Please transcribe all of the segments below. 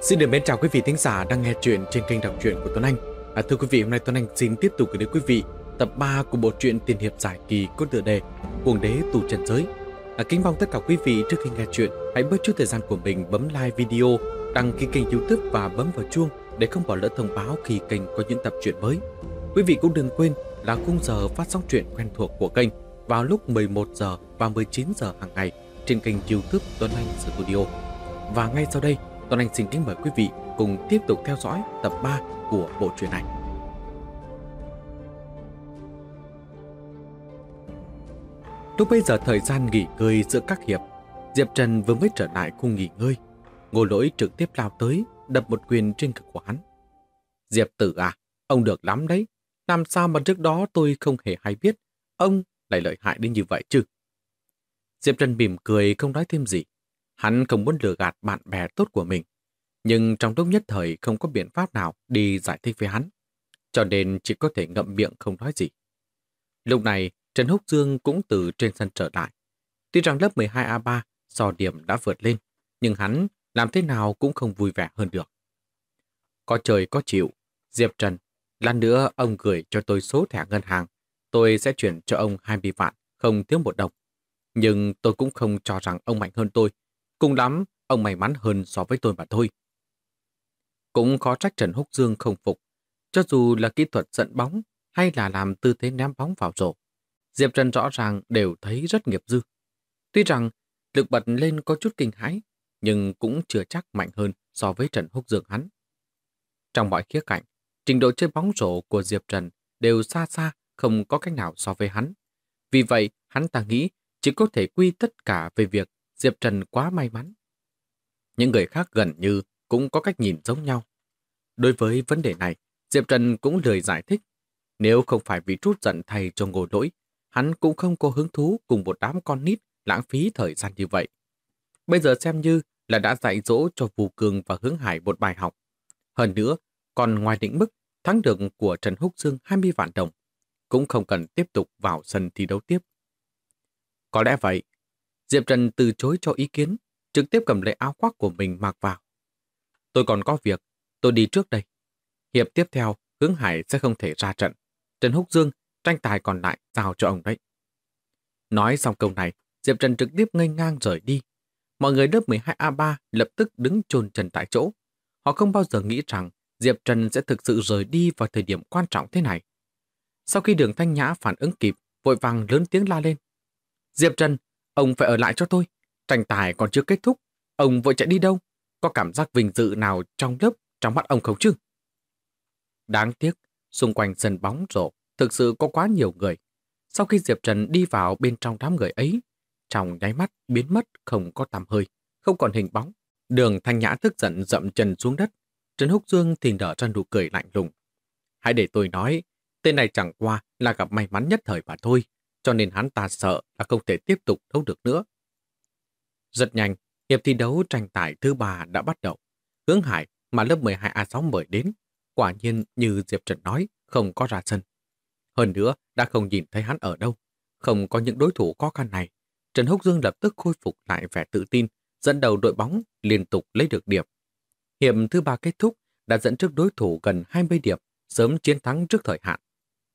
Xin được mến chào quý vị thính giả đang nghe chuyện trên kênh đọc truyện của Tuấn Anh. Thưa quý vị, hôm nay Tuấn Anh xin tiếp tục gửi đến quý vị tập 3 của bộ truyện tiền hiệp giải kỳ có tựa đề Cuồng đế tù trần giới. Kính mong tất cả quý vị trước khi nghe chuyện hãy bớt chút thời gian của mình bấm like video, đăng ký kênh YouTube và bấm vào chuông để không bỏ lỡ thông báo khi kênh có những tập truyện mới. Quý vị cũng đừng quên là khung giờ phát sóng truyện quen thuộc của kênh vào lúc 11 giờ và 19 giờ hàng ngày trên kênh YouTube Tuấn Anh Studio. Và ngay sau đây, Tuấn Anh xin kính mời quý vị cùng tiếp tục theo dõi tập 3 của bộ truyện này. Lúc bây giờ thời gian nghỉ ngơi giữa các hiệp, Diệp Trần vừa mới trở lại khu nghỉ ngơi. Ngô Lỗi trực tiếp lao tới, đập một quyền trên ngực của hắn. Diệp tử à, ông được lắm đấy. Làm sao mà trước đó tôi không hề hay biết ông lại lợi hại đến như vậy chứ? Diệp Trần mỉm cười không nói thêm gì. Hắn không muốn lừa gạt bạn bè tốt của mình, nhưng trong lúc nhất thời không có biện pháp nào đi giải thích với hắn, cho nên chỉ có thể ngậm miệng không nói gì. Lúc này, Trần Húc Dương cũng từ trên sân trở lại. Tuy rằng lớp 12A3 so điểm đã vượt lên, nhưng hắn làm thế nào cũng không vui vẻ hơn được. Có trời có chịu, Diệp Trần, lát nữa ông gửi cho tôi số thẻ ngân hàng, tôi sẽ chuyển cho ông 20 vạn, không thiếu một đồng. Nhưng tôi cũng không cho rằng ông mạnh hơn tôi. Cùng lắm, ông may mắn hơn so với tôi mà thôi. Cũng khó trách Trần Húc Dương không phục. Cho dù là kỹ thuật dẫn bóng hay là làm tư thế ném bóng vào rổ, Diệp Trần rõ ràng đều thấy rất nghiệp dư. Tuy rằng lực bật lên có chút kinh hãi, nhưng cũng chưa chắc mạnh hơn so với Trần Húc Dương hắn. Trong mọi khía cạnh, trình độ chơi bóng rổ của Diệp Trần đều xa xa không có cách nào so với hắn. Vì vậy, hắn ta nghĩ chỉ có thể quy tất cả về việc Diệp Trần quá may mắn. Những người khác gần như cũng có cách nhìn giống nhau. Đối với vấn đề này, Diệp Trần cũng lười giải thích. Nếu không phải vì trút giận thay cho Ngô Lỗi, hắn cũng không có hứng thú cùng một đám con nít lãng phí thời gian như vậy. Bây giờ xem như là đã dạy dỗ cho Vũ Cường và Hướng Hải một bài học. Hơn nữa, còn ngoài định mức thắng được của Trần Húc Dương 20 vạn đồng, cũng không cần tiếp tục vào sân thi đấu tiếp. Có lẽ vậy, Diệp Trần từ chối cho ý kiến, trực tiếp cầm lấy áo khoác của mình mặc vào. Tôi còn có việc, tôi đi trước đây. Hiệp tiếp theo, Hướng Hải sẽ không thể ra trận. Trần Húc Dương, tranh tài còn lại giao cho ông đấy. Nói xong câu này, Diệp Trần trực tiếp nghênh ngang rời đi. Mọi người lớp 12A3 lập tức đứng chôn chân tại chỗ. Họ không bao giờ nghĩ rằng Diệp Trần sẽ thực sự rời đi vào thời điểm quan trọng thế này. Sau khi Đường Thanh Nhã phản ứng kịp, vội vàng lớn tiếng la lên. Diệp Trần, ông phải ở lại cho tôi. Tranh tài còn chưa kết thúc. Ông vội chạy đi đâu? Có cảm giác vinh dự nào trong lớp, trong mắt ông không chứ? Đáng tiếc, xung quanh sân bóng rổ thực sự có quá nhiều người. Sau khi Diệp Trần đi vào bên trong đám người ấy, trong nháy mắt biến mất không có tăm hơi, không còn hình bóng. Đường Thanh Nhã tức giận dậm chân xuống đất. Trần Húc Dương thì nở ra nụ cười lạnh lùng. Hãy để tôi nói, tên này chẳng qua là gặp may mắn nhất thời mà thôi, cho nên hắn ta sợ là không thể tiếp tục đấu được nữa. Rất nhanh, hiệp thi đấu tranh tài thứ 3 đã bắt đầu. Hướng Hải mà lớp 12A6 mời đến, quả nhiên như Diệp Trần nói, không có ra sân. Hơn nữa, đã không nhìn thấy hắn ở đâu. Không có những đối thủ khó khăn này, Trần Húc Dương lập tức khôi phục lại vẻ tự tin, dẫn đầu đội bóng liên tục lấy được điểm. Hiệp thứ 3 kết thúc, đã dẫn trước đối thủ gần 20 điểm, sớm chiến thắng trước thời hạn.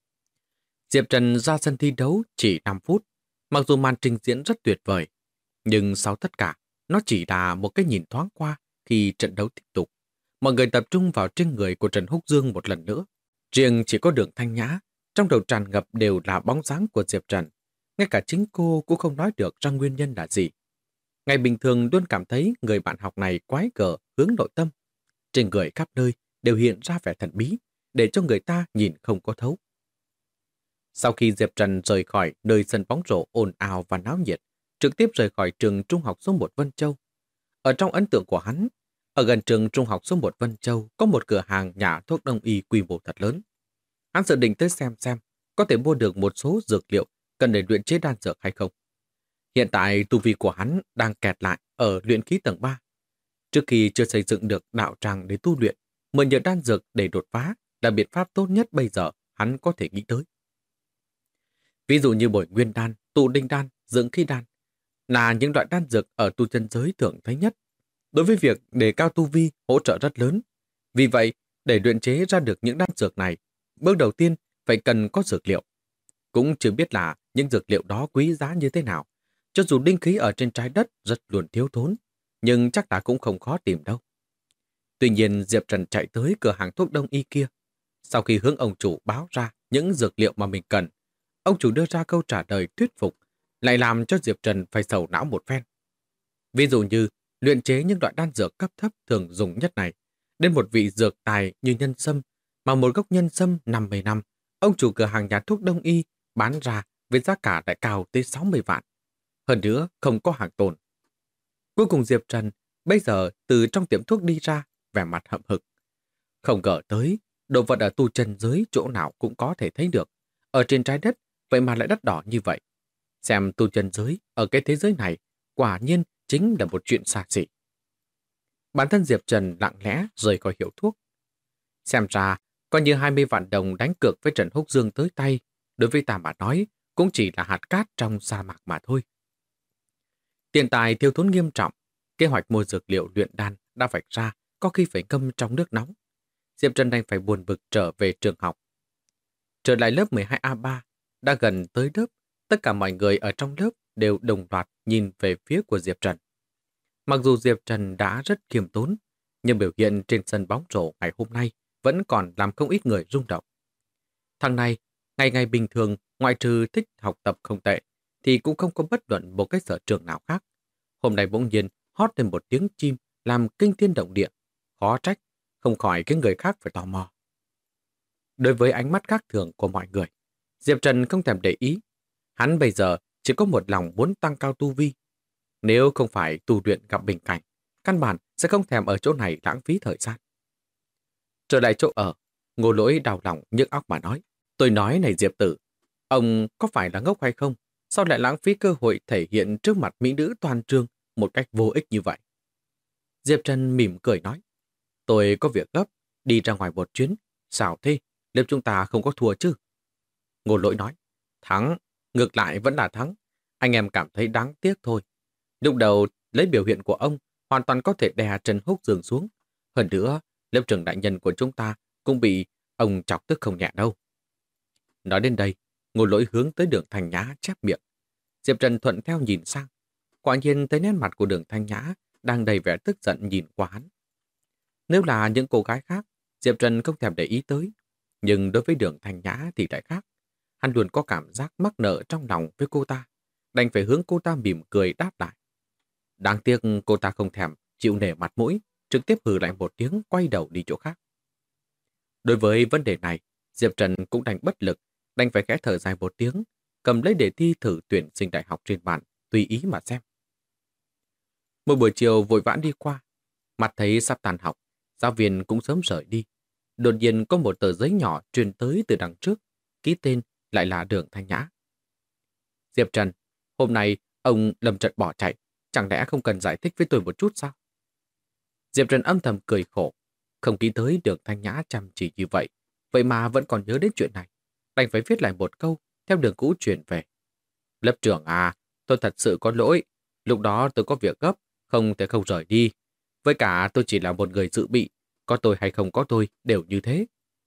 Diệp Trần ra sân thi đấu chỉ 5 phút, mặc dù màn trình diễn rất tuyệt vời, nhưng sau tất cả, nó chỉ là một cái nhìn thoáng qua khi trận đấu tiếp tục. Mọi người tập trung vào trên người của Trần Húc Dương một lần nữa. Riêng chỉ có Đường Thanh Nhã, trong đầu tràn ngập đều là bóng dáng của Diệp Trần. Ngay cả chính cô cũng không nói được ra nguyên nhân là gì. Ngày bình thường luôn cảm thấy người bạn học này quái gở hướng nội tâm. Trên người khắp nơi đều hiện ra vẻ thần bí, để cho người ta nhìn không có thấu. Sau khi Diệp Trần rời khỏi nơi sân bóng rổ ồn ào và náo nhiệt, trực tiếp rời khỏi trường trung học số 1 Vân Châu. Ở trong ấn tượng của hắn, ở gần trường trung học số 1 Vân Châu có một cửa hàng nhà thuốc đông y quy mô thật lớn. Hắn dự định tới xem có thể mua được một số dược liệu cần để luyện chế đan dược hay không. Hiện tại tu vi của hắn đang kẹt lại ở luyện khí tầng 3. Trước khi chưa xây dựng được đạo tràng để tu luyện, mượn nhờ đan dược để đột phá là biện pháp tốt nhất bây giờ hắn có thể nghĩ tới. Ví dụ như bồi nguyên đan, tụ đinh đan, dưỡng khí đan là những loại đan dược ở tu chân giới thường thấy nhất. đối với việc đề cao tu vi hỗ trợ rất lớn. Vì vậy, để luyện chế ra được những đan dược này, bước đầu tiên phải cần có dược liệu. Cũng chưa biết là những dược liệu đó quý giá như thế nào. Cho dù linh khí ở trên trái đất rất luôn thiếu thốn, nhưng chắc là cũng không khó tìm đâu. Tuy nhiên, Diệp Trần chạy tới cửa hàng thuốc đông y kia. Sau khi hướng ông chủ báo ra những dược liệu mà mình cần, ông chủ đưa ra câu trả lời thuyết phục, lại làm cho Diệp Trần phải sầu não một phen. Ví dụ như luyện chế những loại đan dược cấp thấp thường dùng nhất này, đến một vị dược tài như nhân sâm, mà một gốc nhân sâm 50 năm, ông chủ cửa hàng nhà thuốc đông y bán ra với giá cả lại cao tới 60 vạn. Hơn nữa, không có hàng tồn. Cuối cùng Diệp Trần bây giờ từ trong tiệm thuốc đi ra, vẻ mặt hậm hực. Không ngờ tới, đồ vật ở tu chân giới chỗ nào cũng có thể thấy được. Ở trên trái đất, vậy mà lại đắt đỏ như vậy. Xem tu chân giới ở cái thế giới này, quả nhiên chính là một chuyện xa xỉ. Bản thân Diệp Trần lặng lẽ rời khỏi hiệu thuốc. Xem ra, coi như 20 vạn đồng đánh cược với Trần Húc Dương tới tay, đối với ta mà nói, cũng chỉ là hạt cát trong sa mạc mà thôi. Tiền tài thiếu thốn nghiêm trọng, kế hoạch mua dược liệu luyện đan đã vạch ra, có khi phải ngâm trong nước nóng. Diệp Trần đành phải buồn bực trở về trường học. Trở lại lớp 12A3, đã gần tới lớp, tất cả mọi người ở trong lớp đều đồng loạt nhìn về phía của Diệp Trần. Mặc dù Diệp Trần đã rất khiêm tốn, nhưng biểu hiện trên sân bóng rổ ngày hôm nay vẫn còn làm không ít người rung động. Thằng này, ngày ngày bình thường, ngoại trừ thích học tập không tệ, thì cũng không có bất luận một cái sở trường nào khác. Hôm nay bỗng nhiên hót lên một tiếng chim làm kinh thiên động địa, khó trách, không khỏi cái người khác phải tò mò. Đối với ánh mắt khác thường của mọi người, Diệp Trần không thèm để ý. Hắn bây giờ chỉ có một lòng muốn tăng cao tu vi. Nếu không phải tu luyện gặp bình cảnh, căn bản sẽ không thèm ở chỗ này lãng phí thời gian. Trở lại chỗ ở, Ngô Lỗi đau lòng nhức óc mà nói. Tôi nói này Diệp Tử, ông có phải là ngốc hay không? Sao lại lãng phí cơ hội thể hiện trước mặt mỹ nữ toàn trường một cách vô ích như vậy? Diệp Trần mỉm cười nói. Tôi có việc gấp, đi ra ngoài một chuyến. Sao thế? Liệu chúng ta không có thua chứ? Ngô Lỗi nói. Thắng, ngược lại vẫn là thắng. Anh em cảm thấy đáng tiếc thôi. Lúc đầu lấy biểu hiện của ông hoàn toàn có thể đè Trần Húc Dương xuống. Hơn nữa, lớp trưởng đại nhân của chúng ta cũng bị ông chọc tức không nhẹ đâu. Nói đến đây, Ngô Lỗi hướng tới Đường Thanh Nhã chép miệng. Diệp Trần thuận theo nhìn sang. Quả nhiên thấy nét mặt của Đường Thanh Nhã đang đầy vẻ tức giận nhìn qua hắn. Nếu là những cô gái khác, Diệp Trần không thèm để ý tới. Nhưng đối với Đường Thanh Nhã thì lại khác. Hắn luôn có cảm giác mắc nợ trong lòng với cô ta. Đành phải hướng cô ta mỉm cười đáp lại. Đáng tiếc cô ta không thèm chịu nể mặt mũi, trực tiếp hừ lại một tiếng quay đầu đi chỗ khác. Đối với vấn đề này, Diệp Trần cũng đành bất lực, đành phải khẽ thở dài một tiếng, cầm lấy đề thi thử tuyển sinh đại học trên bàn, tùy ý mà xem. Một buổi chiều vội vã đi qua, mặt thấy sắp tàn học, giáo viên cũng sớm rời đi. Đột nhiên có một tờ giấy nhỏ truyền tới từ đằng trước, ký tên lại là Đường Thanh Nhã. Diệp Trần, hôm nay ông lâm trận bỏ chạy, chẳng lẽ không cần giải thích với tôi một chút sao? Diệp Trần âm thầm cười khổ, không nghĩ tới Đường Thanh Nhã chăm chỉ như vậy, vậy mà vẫn còn nhớ đến chuyện này. Đành phải viết lại một câu, theo đường cũ chuyển về. Lớp trưởng à, tôi thật sự có lỗi, lúc đó tôi có việc gấp, không thể không rời đi. Với cả tôi chỉ là một người dự bị, có tôi hay không có tôi đều như thế.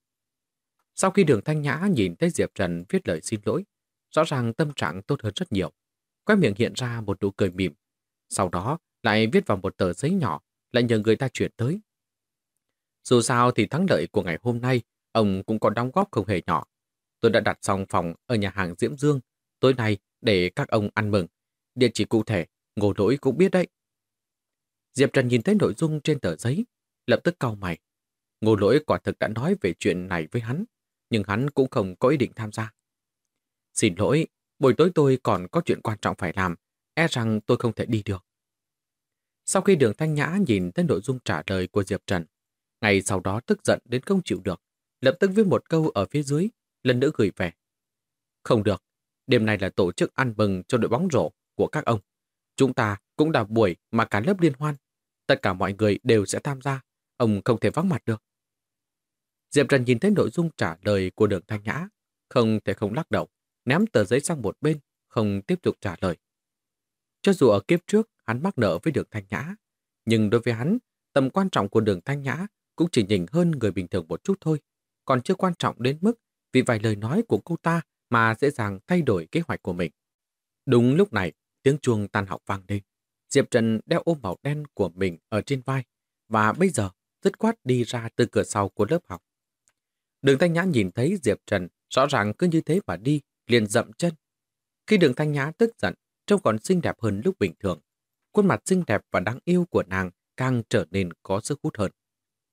Sau khi Đường Thanh Nhã nhìn thấy Diệp Trần viết lời xin lỗi, rõ ràng tâm trạng tốt hơn rất nhiều. Khóe miệng hiện ra một nụ cười mỉm. Sau đó lại viết vào một tờ giấy nhỏ, lại nhờ người ta chuyển tới. Dù sao thì thắng lợi của ngày hôm nay, ông cũng có đóng góp không hề nhỏ. Tôi đã đặt xong phòng ở nhà hàng Diễm Dương, tối nay để các ông ăn mừng. Địa chỉ cụ thể, Ngô Lỗi cũng biết đấy. Diệp Trần nhìn thấy nội dung trên tờ giấy, lập tức cau mày. Ngô Lỗi quả thực đã nói về chuyện này với hắn, nhưng hắn cũng không có ý định tham gia. Xin lỗi, buổi tối tôi còn có chuyện quan trọng phải làm, e rằng tôi không thể đi được. Sau khi Đường Thanh Nhã nhìn thấy nội dung trả lời của Diệp Trần, ngày sau đó tức giận đến không chịu được, lập tức viết một câu ở phía dưới, lần nữa gửi về. Không được, đêm nay là tổ chức ăn mừng cho đội bóng rổ của các ông. Chúng ta cũng là buổi mà cả lớp liên hoan. Tất cả mọi người đều sẽ tham gia, ông không thể vắng mặt được. Diệp Trần nhìn thấy nội dung trả lời của Đường Thanh Nhã, không thể không lắc đầu, ném tờ giấy sang một bên, không tiếp tục trả lời. Cho dù ở kiếp trước hắn mắc nợ với Đường Thanh Nhã, Nhưng đối với hắn, tầm quan trọng của Đường Thanh Nhã cũng chỉ nhỉnh hơn người bình thường một chút thôi, còn chưa quan trọng đến mức vì vài lời nói của cô ta mà dễ dàng thay đổi kế hoạch của mình. Đúng lúc này, tiếng chuông tan học vang lên. Diệp Trần đeo ôm màu đen của mình ở trên vai và bây giờ dứt khoát đi ra từ cửa sau của lớp học. Đường Thanh Nhã nhìn thấy Diệp Trần rõ ràng cứ như thế mà đi, liền dậm chân. Khi Đường Thanh Nhã tức giận, trông còn xinh đẹp hơn lúc bình thường. Khuôn mặt xinh đẹp và đáng yêu của nàng càng trở nên có sức hút hơn.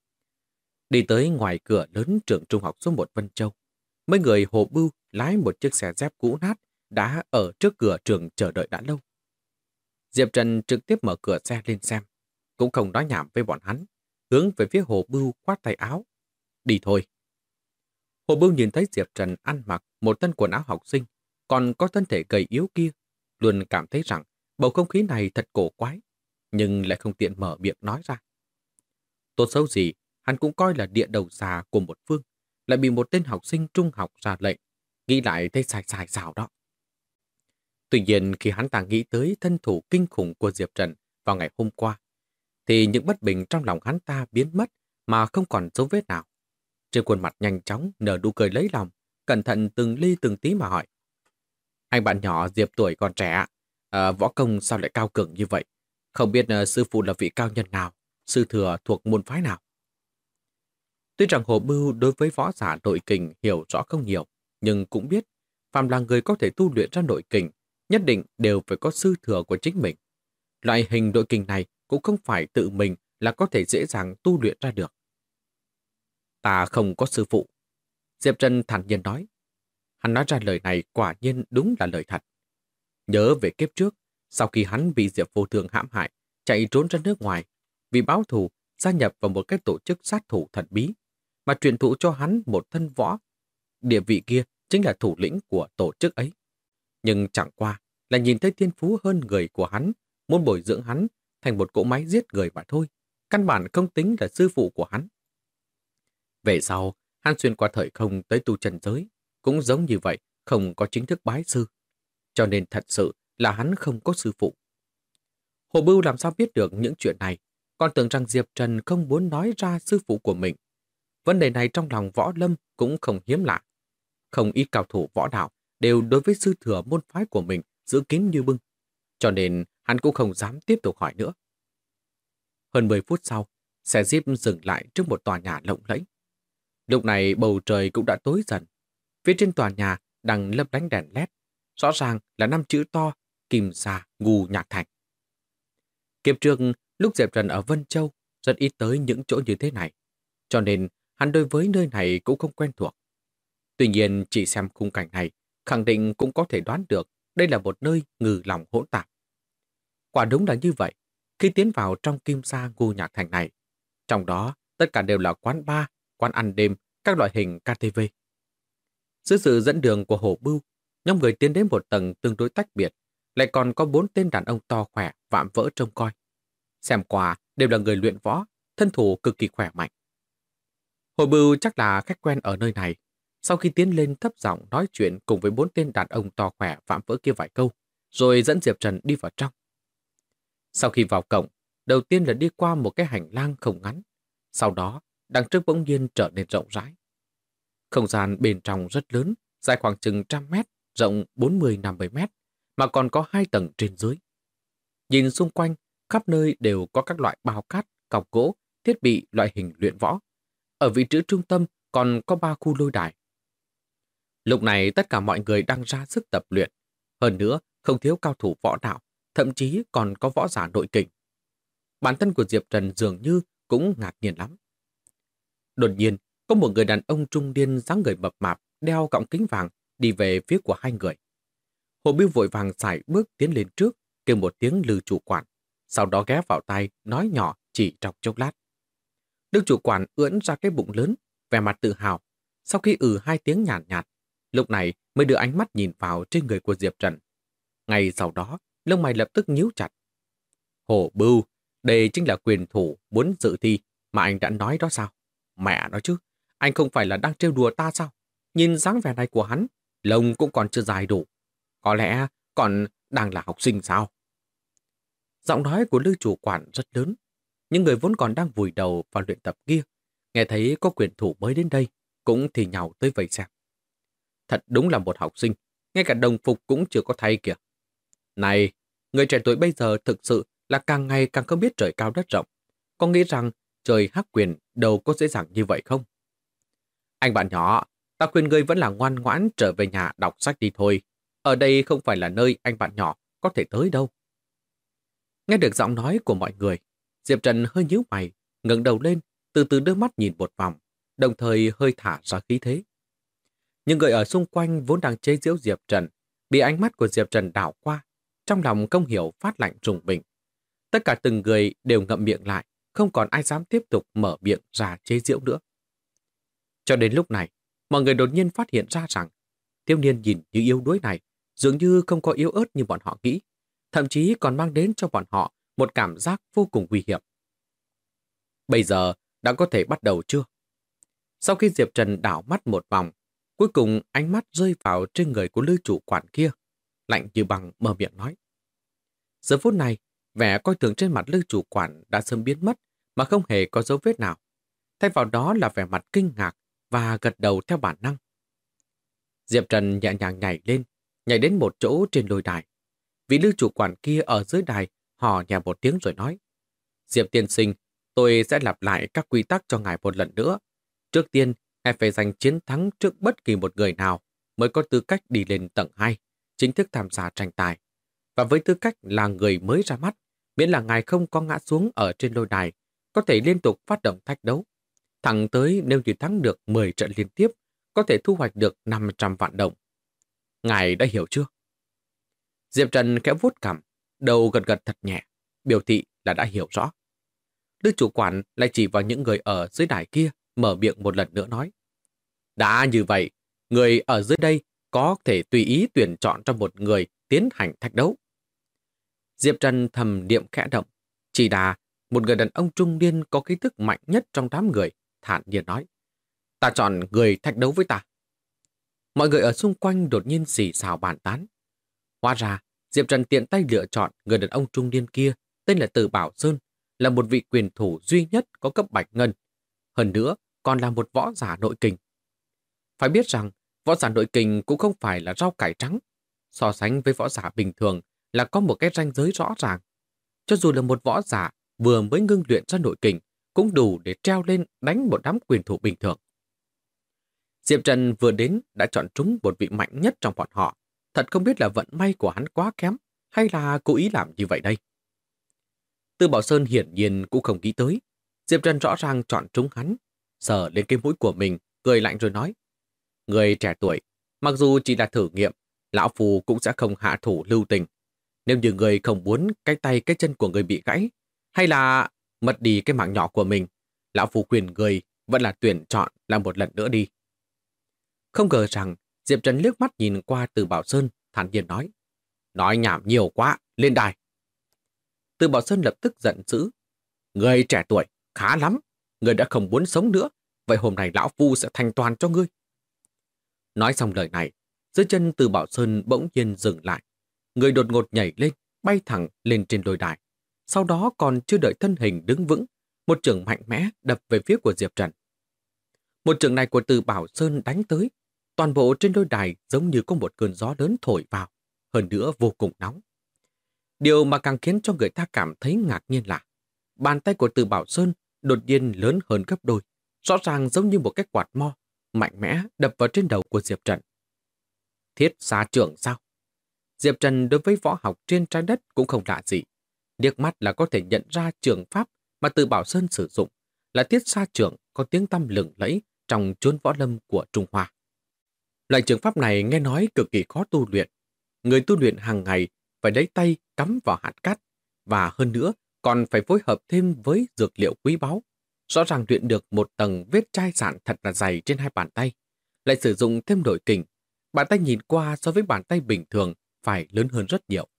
Đi tới ngoài cửa lớn trường trung học số 1 Vân Châu, mấy người Hồ Bưu lái một chiếc xe dép cũ nát đã ở trước cửa trường chờ đợi đã lâu. Diệp Trần trực tiếp mở cửa xe lên xem, cũng không nói nhảm với bọn hắn, hướng về phía Hồ Bưu khoát tay áo. Đi thôi. Hồ Bưu nhìn thấy Diệp Trần ăn mặc một thân quần áo học sinh, còn có thân thể gầy yếu kia, luôn cảm thấy rằng bầu không khí này thật cổ quái, nhưng lại không tiện mở miệng nói ra. Tốt xấu gì, hắn cũng coi là địa đầu xà của một phương, lại bị một tên học sinh trung học ra lệnh, nghĩ lại thấy sai sai sao đó. Tuy nhiên khi hắn ta nghĩ tới thân thủ kinh khủng của Diệp Trần vào ngày hôm qua, thì những bất bình trong lòng hắn ta biến mất mà không còn dấu vết nào. Trên khuôn mặt nhanh chóng nở nụ cười lấy lòng, cẩn thận từng ly từng tí mà hỏi. Anh bạn nhỏ Diệp tuổi còn trẻ, võ công sao lại cao cường như vậy? Không biết sư phụ là vị cao nhân nào, sư thừa thuộc môn phái nào? Tuy rằng Hồ Bưu đối với võ giả nội kình hiểu rõ không nhiều, nhưng cũng biết phàm là người có thể tu luyện ra nội kình, nhất định đều phải có sư thừa của chính mình. Loại hình nội kình này cũng không phải tự mình là có thể dễ dàng tu luyện ra được. Ta không có sư phụ. Diệp Trần thản nhiên nói. Hắn nói ra lời này quả nhiên đúng là lời thật. Nhớ về kiếp trước, sau khi hắn bị Diệp Vô Thường hãm hại, chạy trốn ra nước ngoài, vì báo thù, gia nhập vào một cái tổ chức sát thủ thần bí, mà truyền thụ cho hắn một thân võ. Địa vị kia chính là thủ lĩnh của tổ chức ấy. Nhưng chẳng qua là nhìn thấy thiên phú hơn người của hắn, muốn bồi dưỡng hắn thành một cỗ máy giết người mà thôi. Căn bản không tính là sư phụ của hắn. Về sau, hắn xuyên qua thời không tới tu chân giới, cũng giống như vậy, không có chính thức bái sư. Cho nên thật sự là hắn không có sư phụ. Hồ Bưu làm sao biết được những chuyện này, còn tưởng rằng Diệp Trần không muốn nói ra sư phụ của mình. Vấn đề này trong lòng võ lâm cũng không hiếm lạ. Không ít cao thủ võ đạo đều đối với sư thừa môn phái của mình giữ kín như bưng. Cho nên hắn cũng không dám tiếp tục hỏi nữa. Hơn 10 phút sau, xe Jeep dừng lại trước một tòa nhà lộng lẫy. Lúc này bầu trời cũng đã tối dần. Phía trên tòa nhà đang lấp lánh đèn led. Rõ ràng là 5 chữ to, Kim Sa Ngu Nhạc Thành. Kiếp trước, lúc Diệp Trần ở Vân Châu, rất ít tới những chỗ như thế này. Cho nên, hắn đối với nơi này cũng không quen thuộc. Tuy nhiên, chỉ xem khung cảnh này, khẳng định cũng có thể đoán được đây là một nơi ngừ lòng hỗn tạp. Quả đúng là như vậy. Khi tiến vào trong Kim Sa Ngu Nhạc Thành này, trong đó tất cả đều là quán bar, quán ăn đêm, các loại hình KTV. Dưới sự dẫn đường của Hồ Bưu, nhóm người tiến đến một tầng tương đối tách biệt, lại còn có 4 tên đàn ông to khỏe, vạm vỡ trông coi. Xem qua đều là người luyện võ, thân thủ cực kỳ khỏe mạnh. Hồ Bưu chắc là khách quen ở nơi này. Sau khi tiến lên thấp giọng nói chuyện cùng với 4 tên đàn ông to khỏe vạm vỡ kia vài câu, rồi dẫn Diệp Trần đi vào trong. Sau khi vào cổng, đầu tiên là đi qua một cái hành lang không ngắn. Sau đó, đằng trước bỗng nhiên trở nên rộng rãi. Không gian bên trong rất lớn, dài khoảng chừng 100 mét, rộng 40-50 mét, mà còn có 2 tầng trên dưới. Nhìn xung quanh, khắp nơi đều có các loại bao cát, cọc gỗ, thiết bị loại hình luyện võ. Ở vị trí trung tâm còn có 3 khu lôi đài. Lúc này tất cả mọi người đang ra sức tập luyện. Hơn nữa, không thiếu cao thủ võ đạo, thậm chí còn có võ giả nội kình. Bản thân của Diệp Trần dường như cũng ngạc nhiên lắm. Đột nhiên, có một người đàn ông trung niên dáng người mập mạp, đeo gọng kính vàng, đi về phía của hai người. Hồ Bưu vội vàng sải bước tiến lên trước, kêu một tiếng Lư chủ quản, sau đó ghé vào tai, nói nhỏ chỉ trong chốc lát. Lư chủ quản ưỡn ra cái bụng lớn, vẻ mặt tự hào. Sau khi 2 tiếng nhàn nhạt, lúc này mới đưa ánh mắt nhìn vào trên người của Diệp Trần. Ngay sau đó, lông mày lập tức nhíu chặt. Hồ Bưu, đây chính là quyền thủ muốn dự thi mà anh đã nói đó sao? Mẹ nói chứ, anh không phải là đang trêu đùa ta sao? Nhìn dáng vẻ này của hắn, lông cũng còn chưa dài đủ. Có lẽ còn đang là học sinh sao? Giọng nói của Lư chủ quản rất lớn, những người vốn còn đang vùi đầu vào luyện tập kia, nghe thấy có quyền thủ mới đến đây, cũng thì nhào tới vây xem. Thật đúng là một học sinh, ngay cả đồng phục cũng chưa có thay kìa. Này, người trẻ tuổi bây giờ thực sự là càng ngày càng không biết trời cao đất rộng. Có nghĩ rằng trời hắc quyền đâu có dễ dàng như vậy không? Anh bạn nhỏ, ta khuyên ngươi vẫn là ngoan ngoãn trở về nhà đọc sách đi thôi. Ở đây không phải là nơi anh bạn nhỏ có thể tới đâu. Nghe được giọng nói của mọi người, Diệp Trần hơi nhíu mày, ngẩng đầu lên, từ từ đưa mắt nhìn một vòng, đồng thời hơi thả ra khí thế. Những người ở xung quanh vốn đang chế giễu Diệp Trần, bị ánh mắt của Diệp Trần đảo qua, trong lòng không hiểu phát lạnh rùng mình. Tất cả từng người đều ngậm miệng lại, không còn ai dám tiếp tục mở miệng ra chế giễu nữa. Cho đến lúc này, mọi người đột nhiên phát hiện ra rằng thiếu niên nhìn như yếu đuối này dường như không có yếu ớt như bọn họ nghĩ, thậm chí còn mang đến cho bọn họ một cảm giác vô cùng nguy hiểm. Bây giờ đã có thể bắt đầu chưa? Sau khi Diệp Trần đảo mắt một vòng, cuối cùng ánh mắt rơi vào trên người của lư chủ quản kia, lạnh như băng mở miệng nói. Giờ phút này, vẻ coi thường trên mặt lư chủ quản đã sớm biến mất mà không hề có dấu vết nào. Thay vào đó là vẻ mặt kinh ngạc và gật đầu theo bản năng. Diệp Trần nhẹ nhàng nhảy đến một chỗ trên lôi đài. Vị lư chủ quản kia ở dưới đài hò nhẹ một tiếng rồi nói. Diệp tiên sinh, tôi sẽ lặp lại các quy tắc cho ngài một lần nữa. Trước tiên, ngài phải giành chiến thắng trước bất kỳ một người nào mới có tư cách đi lên tầng 2, chính thức tham gia tranh tài. Và với tư cách là người mới ra mắt, miễn là ngài không có ngã xuống ở trên lôi đài, có thể liên tục phát động thách đấu. Thẳng tới nếu như thắng được 10 trận liên tiếp, có thể thu hoạch được 500 vạn đồng. Ngài đã hiểu chưa? Diệp Trần khẽ vuốt cằm, đầu gật gật thật nhẹ, biểu thị là đã hiểu rõ. Lư chủ quản lại chỉ vào những người ở dưới đài kia, mở miệng một lần nữa nói. Đã như vậy, người ở dưới đây có thể tùy ý tuyển chọn cho một người tiến hành thách đấu. Diệp Trần thầm niệm khẽ động, chỉ đà một người đàn ông trung niên có khí thức mạnh nhất trong đám người, thản nhiên nói. Ta chọn người thách đấu với ta. Mọi người ở xung quanh đột nhiên xì xào bàn tán. Hóa ra, Diệp Trần tiện tay lựa chọn người đàn ông trung niên kia, tên là Từ Bảo Sơn, là một vị quyền thủ duy nhất có cấp bạch ngân. Hơn nữa, còn là một võ giả nội kình. Phải biết rằng, võ giả nội kình cũng không phải là rau cải trắng. So sánh với võ giả bình thường là có một cái ranh giới rõ ràng. Cho dù là một võ giả vừa mới ngưng luyện ra nội kình, cũng đủ để treo lên đánh một đám quyền thủ bình thường. Diệp Trần vừa đến đã chọn trúng một vị mạnh nhất trong bọn họ. Thật không biết là vận may của hắn quá kém hay là cố ý làm như vậy đây. Tư Bảo Sơn hiển nhiên cũng không nghĩ tới. Diệp Trần rõ ràng chọn trúng hắn, sờ lên cái mũi của mình, cười lạnh rồi nói. Người trẻ tuổi, mặc dù chỉ là thử nghiệm, lão phù cũng sẽ không hạ thủ lưu tình. Nếu như người không muốn cái tay cái chân của người bị gãy, hay là mất đi cái mạng nhỏ của mình, lão phù khuyên người vẫn là tuyển chọn làm một lần nữa đi. Không ngờ rằng Diệp Trần liếc mắt nhìn qua Từ Bảo Sơn, thản nhiên nói. Nói nhảm nhiều quá, lên đài. Từ Bảo Sơn lập tức giận dữ. Người trẻ tuổi, khá lắm. Người đã không muốn sống nữa. Vậy hôm nay lão phu sẽ thanh toàn cho ngươi. Nói xong lời này, dưới chân Từ Bảo Sơn bỗng nhiên dừng lại. Người đột ngột nhảy lên, bay thẳng lên trên lôi đài. Sau đó còn chưa đợi thân hình đứng vững, một chưởng mạnh mẽ đập về phía của Diệp Trần. Một chưởng này của Từ Bảo Sơn đánh tới. Toàn bộ trên lôi đài giống như có một cơn gió lớn thổi vào, hơn nữa vô cùng nóng. Điều mà càng khiến cho người ta cảm thấy ngạc nhiên là bàn tay của Từ Bảo Sơn đột nhiên lớn hơn gấp đôi, rõ ràng giống như một cái quạt mo, mạnh mẽ đập vào trên đầu của Diệp Trần. Thiết xa trưởng sao? Diệp Trần đối với võ học trên trái đất cũng không lạ gì. Liếc mắt là có thể nhận ra trường pháp mà Từ Bảo Sơn sử dụng là thiết xa trưởng có tiếng tăm lừng lẫy trong chốn võ lâm của Trung Hoa. Loại trường pháp này nghe nói cực kỳ khó tu luyện. Người tu luyện hàng ngày phải lấy tay cắm vào hạt cát và hơn nữa còn phải phối hợp thêm với dược liệu quý báu. Rõ ràng luyện được một tầng vết chai sạn thật là dày trên hai bàn tay. Lại sử dụng thêm nội kình. Bàn tay nhìn qua so với bàn tay bình thường phải lớn hơn rất nhiều.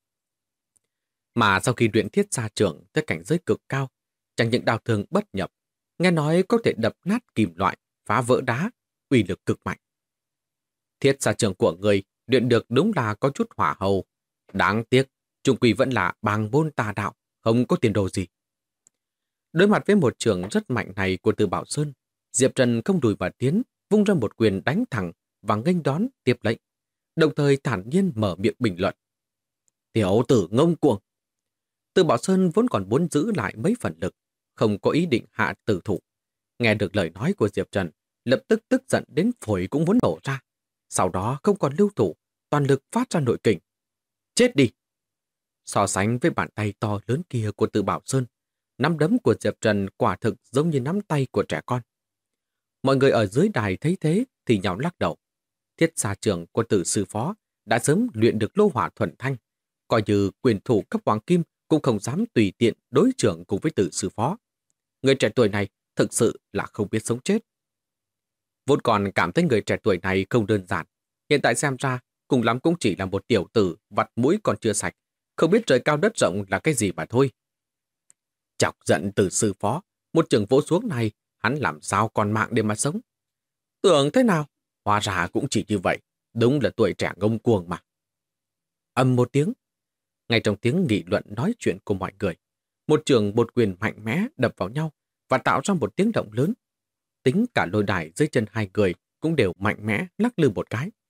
Mà sau khi luyện thiết xa trưởng tới cảnh giới cực cao, chẳng những đao thương bất nhập, nghe nói có thể đập nát kim loại, phá vỡ đá, uy lực cực mạnh. Thiết xa trường của người luyện được đúng là có chút hỏa hầu. Đáng tiếc, chung quy vẫn là bàng môn tà đạo, không có tiền đồ gì. Đối mặt với một trường rất mạnh này của Từ Bảo Sơn, Diệp Trần không lùi mà tiến, vung ra một quyền đánh thẳng và nghênh đón tiếp lệnh, đồng thời thản nhiên mở miệng bình luận. Tiểu tử ngông cuồng. Từ Bảo Sơn vốn còn muốn giữ lại mấy phần lực, không có ý định hạ tử thủ. Nghe được lời nói của Diệp Trần, lập tức tức giận đến phổi cũng muốn nổ ra. Sau đó không còn lưu thủ, toàn lực phát ra nội kình. Chết đi! So sánh với bàn tay to lớn kia của Từ Bảo Sơn, nắm đấm của Diệp Trần quả thực giống như nắm tay của trẻ con. Mọi người ở dưới đài thấy thế thì nhào lắc đầu. Thiết xa trường của Từ sư phó đã sớm luyện được lô hỏa thuần thanh, coi như quyền thủ cấp hoàng kim cũng không dám tùy tiện đối trưởng cùng với Từ sư phó. Người trẻ tuổi này thực sự là không biết sống chết. Vốn còn cảm thấy người trẻ tuổi này không đơn giản, hiện tại xem ra cùng lắm cũng chỉ là một tiểu tử vặt mũi còn chưa sạch, không biết trời cao đất rộng là cái gì mà thôi. Chọc giận Từ sư phó, một trường vỗ xuống này, hắn làm sao còn mạng để mà sống. Tưởng thế nào, hóa ra cũng chỉ như vậy, đúng là tuổi trẻ ngông cuồng mà. Ầm một tiếng, ngay trong tiếng nghị luận nói chuyện của mọi người, một trường một quyền mạnh mẽ đập vào nhau và tạo ra một tiếng động lớn. Tính cả lôi đài dưới chân hai người cũng đều mạnh mẽ lắc lư một cái.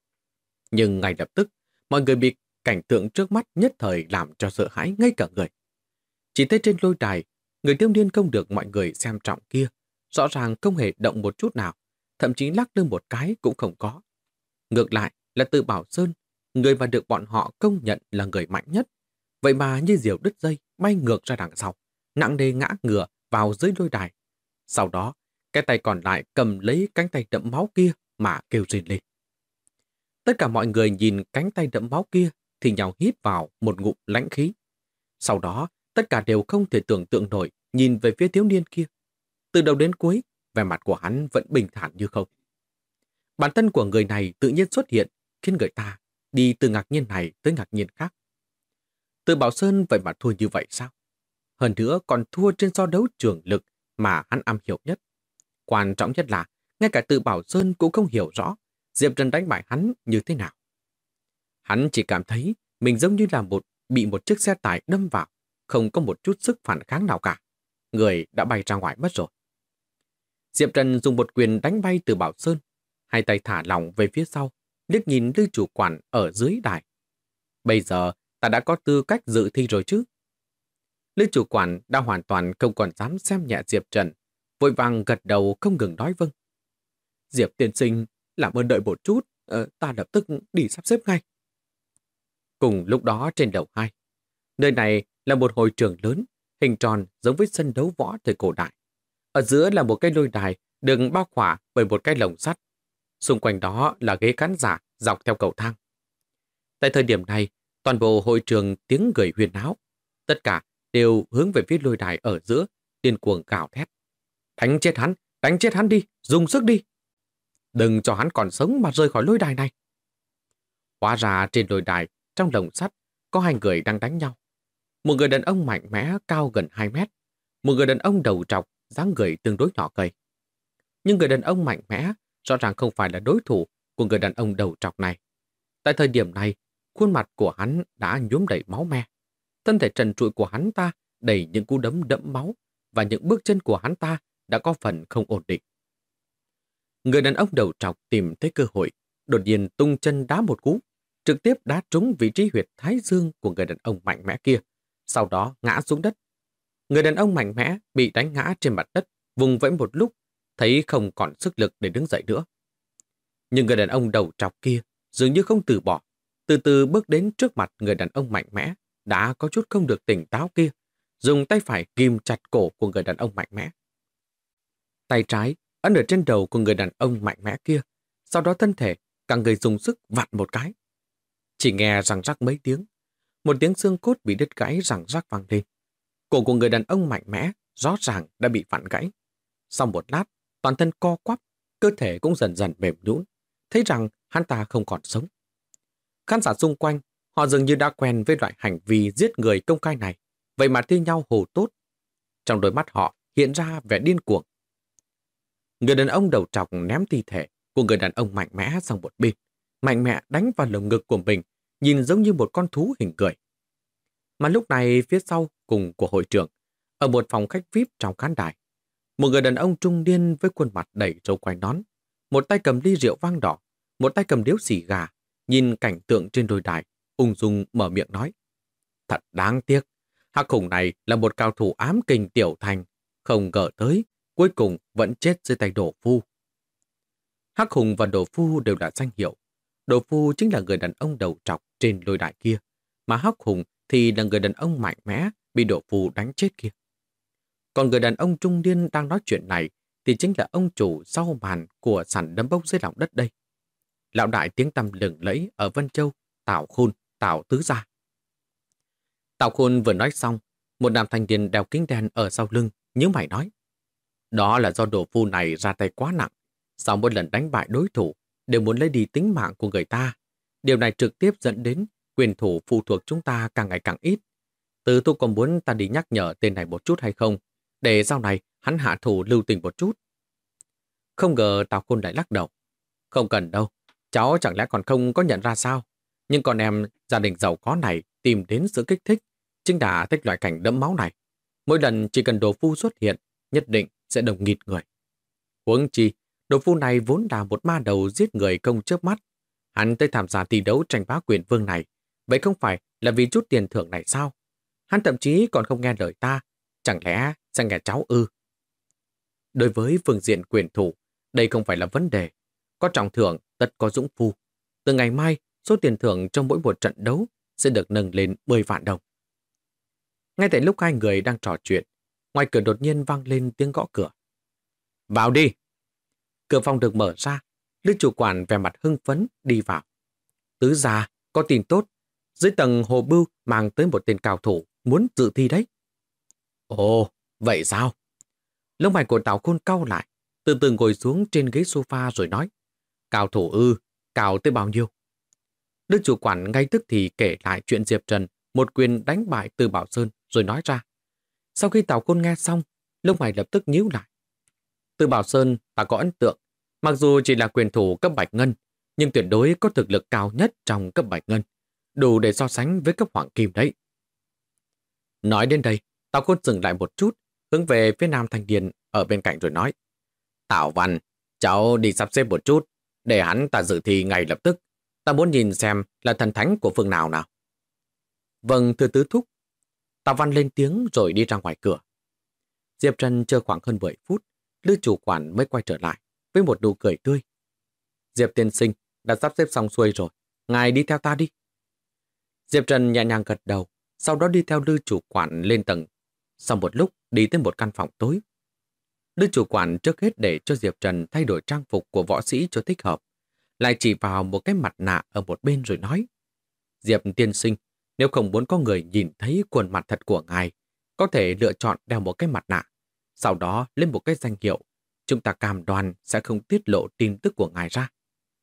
Nhưng ngay lập tức, mọi người bị cảnh tượng trước mắt nhất thời làm cho sợ hãi ngay cả người. Chỉ thấy trên lôi đài, người thiếu niên không được mọi người xem trọng kia, rõ ràng không hề động một chút nào, thậm chí lắc lư một cái cũng không có. Ngược lại là Từ Bảo Sơn, người mà được bọn họ công nhận là người mạnh nhất. Vậy mà như diều đứt dây, bay ngược ra đằng sau, nặng nề ngã ngửa vào dưới lôi đài. Sau đó, cái tay còn lại cầm lấy cánh tay đẫm máu kia mà kêu rên lên. Tất cả mọi người nhìn cánh tay đẫm máu kia thì nhào hít vào một ngụm lãnh khí. Sau đó, tất cả đều không thể tưởng tượng nổi nhìn về phía thiếu niên kia. Từ đầu đến cuối, vẻ mặt của hắn vẫn bình thản như không. Bản thân của người này tự nhiên xuất hiện, khiến người ta đi từ ngạc nhiên này tới ngạc nhiên khác. Từ Bảo Sơn vậy mà thua như vậy sao? Hơn nữa còn thua trên so đấu trường lực mà hắn am hiểu nhất. Quan trọng nhất là, ngay cả Từ Bảo Sơn cũng không hiểu rõ Diệp Trần đánh bại hắn như thế nào. Hắn chỉ cảm thấy mình giống như là bị một chiếc xe tải đâm vào, không có một chút sức phản kháng nào cả. Người đã bay ra ngoài mất rồi. Diệp Trần dùng một quyền đánh bay Từ Bảo Sơn, hai tay thả lỏng về phía sau, liếc nhìn Lư chủ quản ở dưới đài. Bây giờ ta đã có tư cách dự thi rồi chứ? Lư chủ quản đã hoàn toàn không còn dám xem nhẹ Diệp Trần, vội vàng gật đầu không ngừng nói vâng. Diệp tiên sinh, làm ơn đợi một chút, ta lập tức đi sắp xếp ngay. Cùng lúc đó trên lầu 2, nơi này là một hội trường lớn, hình tròn giống với sân đấu võ thời cổ đại. Ở giữa là một cái lôi đài được bao khỏa bởi một cái lồng sắt. Xung quanh đó là ghế khán giả dọc theo cầu thang. Tại thời điểm này, toàn bộ hội trường tiếng người huyên náo. Tất cả đều hướng về phía lôi đài ở giữa, điên cuồng gào thét. Đánh chết hắn đi, dùng sức đi. Đừng cho hắn còn sống mà rời khỏi lôi đài này. Hóa ra trên lôi đài, trong lồng sắt, có hai người đang đánh nhau. Một người đàn ông mạnh mẽ cao gần 2 mét, một người đàn ông đầu trọc, dáng người tương đối nhỏ gầy. Nhưng người đàn ông mạnh mẽ rõ ràng không phải là đối thủ của người đàn ông đầu trọc này. Tại thời điểm này, khuôn mặt của hắn đã nhuốm đầy máu me. Thân thể trần trụi của hắn ta đầy những cú đấm đẫm máu và những bước chân của hắn ta đã có phần không ổn định. Người đàn ông đầu trọc tìm thấy cơ hội, đột nhiên tung chân đá một cú, trực tiếp đá trúng vị trí huyệt thái dương của người đàn ông mạnh mẽ kia, sau đó ngã xuống đất. Người đàn ông mạnh mẽ bị đánh ngã trên mặt đất, vùng vẫy một lúc, thấy không còn sức lực để đứng dậy nữa. Nhưng người đàn ông đầu trọc kia dường như không từ bỏ, từ từ bước đến trước mặt người đàn ông mạnh mẽ, đã có chút không được tỉnh táo kia, dùng tay phải ghim chặt cổ của người đàn ông mạnh mẽ. Tay trái ấn ở trên đầu của người đàn ông mạnh mẽ kia, sau đó thân thể cả người dùng sức vặn một cái. Chỉ nghe răng rắc mấy tiếng, một tiếng xương cốt bị đứt gãy răng rắc vang lên. Cổ của người đàn ông mạnh mẽ rõ ràng đã bị vặn gãy. Sau một lát, toàn thân co quắp, cơ thể cũng dần dần mềm nhũn, thấy rằng hắn ta không còn sống. Khán giả xung quanh, họ dường như đã quen với loại hành vi giết người công khai này, vậy mà thi nhau hô tốt. Trong đôi mắt họ hiện ra vẻ điên cuồng. Người đàn ông đầu trọc ném thi thể của người đàn ông mạnh mẽ sang một bên, mạnh mẽ đánh vào lồng ngực của mình, nhìn giống như một con thú hình người. Mà lúc này phía sau cùng của hội trường, Ở một phòng khách VIP trong khán đài, một người đàn ông trung niên với khuôn mặt đầy râu quai nón, một tay cầm ly rượu vang đỏ, một tay cầm điếu xì gà, nhìn cảnh tượng trên đôi đài, ung dung mở miệng nói. Thật đáng tiếc, Hắc Hùng này là một cao thủ ám kình tiểu thành, không ngờ tới, cuối cùng vẫn chết dưới tay Đổ Phu. Hắc Hùng và Đổ Phu đều là danh hiệu. Đổ Phu chính là người đàn ông đầu trọc trên lôi đài kia, mà Hắc Hùng thì là người đàn ông mạnh mẽ bị Đổ Phu đánh chết kia. Còn người đàn ông trung niên đang nói chuyện này thì chính là ông chủ sau màn của sàn đấm bốc dưới lòng đất đây. Lão đại tiếng tăm lừng lẫy ở Vân Châu, Tào Khôn, Tào Tứ Gia. Tào Khôn vừa nói xong, một nam thanh niên đeo kính đen ở sau lưng, nhíu mày nói. Đó là do Đổ Phu này ra tay quá nặng, sau một lần đánh bại đối thủ, đều muốn lấy đi tính mạng của người ta. Điều này trực tiếp dẫn đến quyền thủ phụ thuộc chúng ta càng ngày càng ít. Từ tôi còn muốn ta đi nhắc nhở tên này một chút hay không, để sau này hắn hạ thủ lưu tình một chút. Không ngờ Tào Khôn lại lắc đầu. Không cần đâu, cháu chẳng lẽ còn không có nhận ra sao? Nhưng con em gia đình giàu có này tìm đến sự kích thích, chính là thích loại cảnh đẫm máu này. Mỗi lần chỉ cần Đồ Phu xuất hiện, nhất định sẽ đồng nghịt người. Huống chi, Đồ Phu này vốn là một ma đầu giết người không chớp mắt. Hắn tới tham gia thi đấu tranh bá quyền vương này, vậy không phải là vì chút tiền thưởng này sao? Hắn thậm chí còn không nghe lời ta, chẳng lẽ sẽ nghe cháu ư? Đối với phương diện quyền thủ, đây không phải là vấn đề. Có trọng thưởng, tất có dũng phu. Từ ngày mai, số tiền thưởng trong mỗi một trận đấu sẽ được nâng lên 10 vạn đồng. Ngay tại lúc hai người đang trò chuyện, ngoài cửa đột nhiên vang lên tiếng gõ cửa. Vào đi! Cửa phòng được mở ra, Lư chủ quản vẻ mặt hưng phấn đi vào. Tứ gia, có tin tốt. Dưới tầng Hồ Bưu mang tới một tên cao thủ muốn dự thi đấy. Ồ, vậy sao? Lông mày của Tào Khôn cau lại, từ từ ngồi xuống trên ghế sofa rồi nói. Cao thủ ư, cao tới bao nhiêu? Đức chủ quản ngay tức thì kể lại chuyện Diệp Trần một quyền đánh bại Từ Bảo Sơn rồi nói ra. Sau khi Tào Khôn nghe xong, lông mày lập tức nhíu lại. Từ Bảo Sơn ta có ấn tượng, mặc dù chỉ là quyền thủ cấp bạch ngân, nhưng tuyệt đối có thực lực cao nhất trong cấp bạch ngân, đủ để so sánh với cấp hoàng kim đấy. Nói đến đây, Tào Khôn dừng lại một chút, hướng về phía nam thanh niên ở bên cạnh rồi nói. Tào Văn, cháu đi sắp xếp một chút, để hắn ta dự thi ngay lập tức. Ta muốn nhìn xem là thần thánh của phương nào nào. Vâng, thưa tứ thúc. Tào Văn lên tiếng rồi đi ra ngoài cửa. Diệp Trần chờ khoảng hơn 10 phút, Lư chủ quản mới quay trở lại với một nụ cười tươi. Diệp tiên sinh đã sắp xếp xong xuôi rồi, ngài đi theo ta đi. Diệp Trần nhẹ nhàng gật đầu, sau đó đi theo Lư chủ quản lên tầng. Sau một lúc đi tới một căn phòng tối. Lư chủ quản trước hết để cho Diệp Trần thay đổi trang phục của võ sĩ cho thích hợp, lại chỉ vào một cái mặt nạ ở một bên rồi nói. Diệp tiên sinh, nếu không muốn có người nhìn thấy khuôn mặt thật của ngài, có thể lựa chọn đeo một cái mặt nạ, sau đó lên một cái danh hiệu. Chúng ta cam đoan sẽ không tiết lộ tin tức của ngài ra.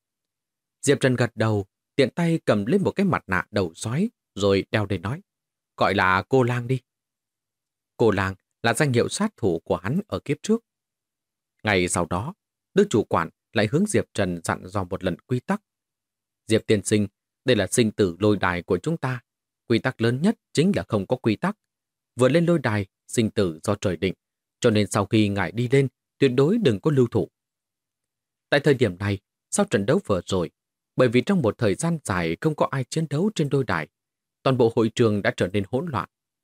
Diệp Trần gật đầu, tiện tay cầm lên một cái mặt nạ đầu sói, rồi đeo để nói. Gọi là cô lang đi. Cô lang là danh hiệu sát thủ của hắn ở kiếp trước. Ngày sau đó, Đức chủ quản lại hướng Diệp Trần dặn dò một lần quy tắc. Diệp tiên sinh, đây là sinh tử lôi đài của chúng ta. Quy tắc lớn nhất chính là không có quy tắc. Vừa lên lôi đài, sinh tử do trời định, cho nên sau khi ngài đi lên, tuyệt đối đừng có lưu thủ. Tại thời điểm này, sau trận đấu vừa rồi, bởi vì trong một thời gian dài không có ai chiến đấu trên đôi đài, toàn bộ hội trường đã trở nên hỗn loạn.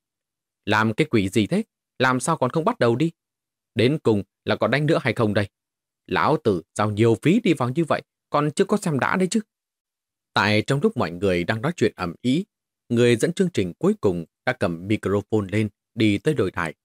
Làm cái quỷ gì thế? Làm sao còn không bắt đầu đi? Đến cùng là có đánh nữa hay không đây? Lão tử giao nhiều phí đi vào như vậy, còn chưa có xem đã đấy chứ. Tại trong lúc mọi người đang nói chuyện ầm ĩ, người dẫn chương trình cuối cùng đã cầm microphone lên đi tới đôi đài.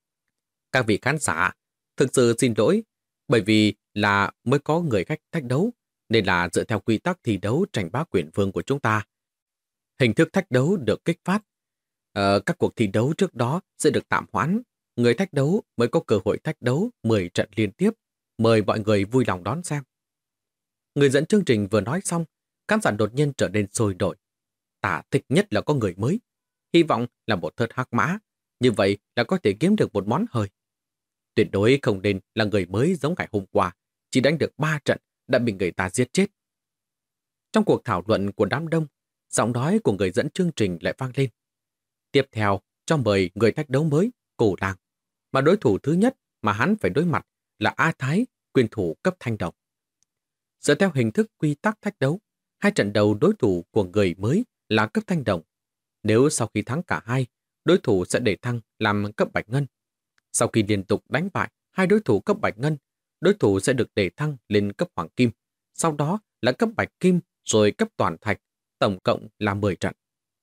Các vị khán giả, thực sự xin lỗi, bởi vì là mới có người khách thách đấu, nên là dựa theo quy tắc thi đấu tranh bá quyền vương của chúng ta. Hình thức thách đấu được kích phát. Các cuộc thi đấu trước đó sẽ được tạm hoãn. Người thách đấu mới có cơ hội thách đấu 10 trận liên tiếp. Mời mọi người vui lòng đón xem. Người dẫn chương trình vừa nói xong, khán giả đột nhiên trở nên sôi nổi. Ta thích nhất là có người mới. Hy vọng là một thớt hắc mã. Như vậy là có thể kiếm được một món hời. Tuyệt đối không nên là người mới giống ngày hôm qua. Chỉ đánh được 3 trận đã bị người ta giết chết. Trong cuộc thảo luận của đám đông, giọng nói của người dẫn chương trình lại vang lên. Tiếp theo, cho mời người thách đấu mới, Cổ Lang. mà đối thủ thứ nhất mà hắn phải đối mặt là A Thái, quyền thủ cấp thanh đồng. Dựa theo hình thức quy tắc thách đấu, hai trận đầu đối thủ của người mới là cấp thanh đồng. Nếu sau khi thắng cả hai, đối thủ sẽ để thăng làm cấp bạch ngân. Sau khi liên tục đánh bại hai đối thủ cấp bạch ngân, đối thủ sẽ được để thăng lên cấp hoàng kim. Sau đó là cấp bạch kim rồi cấp toàn thạch, tổng cộng là 10 trận.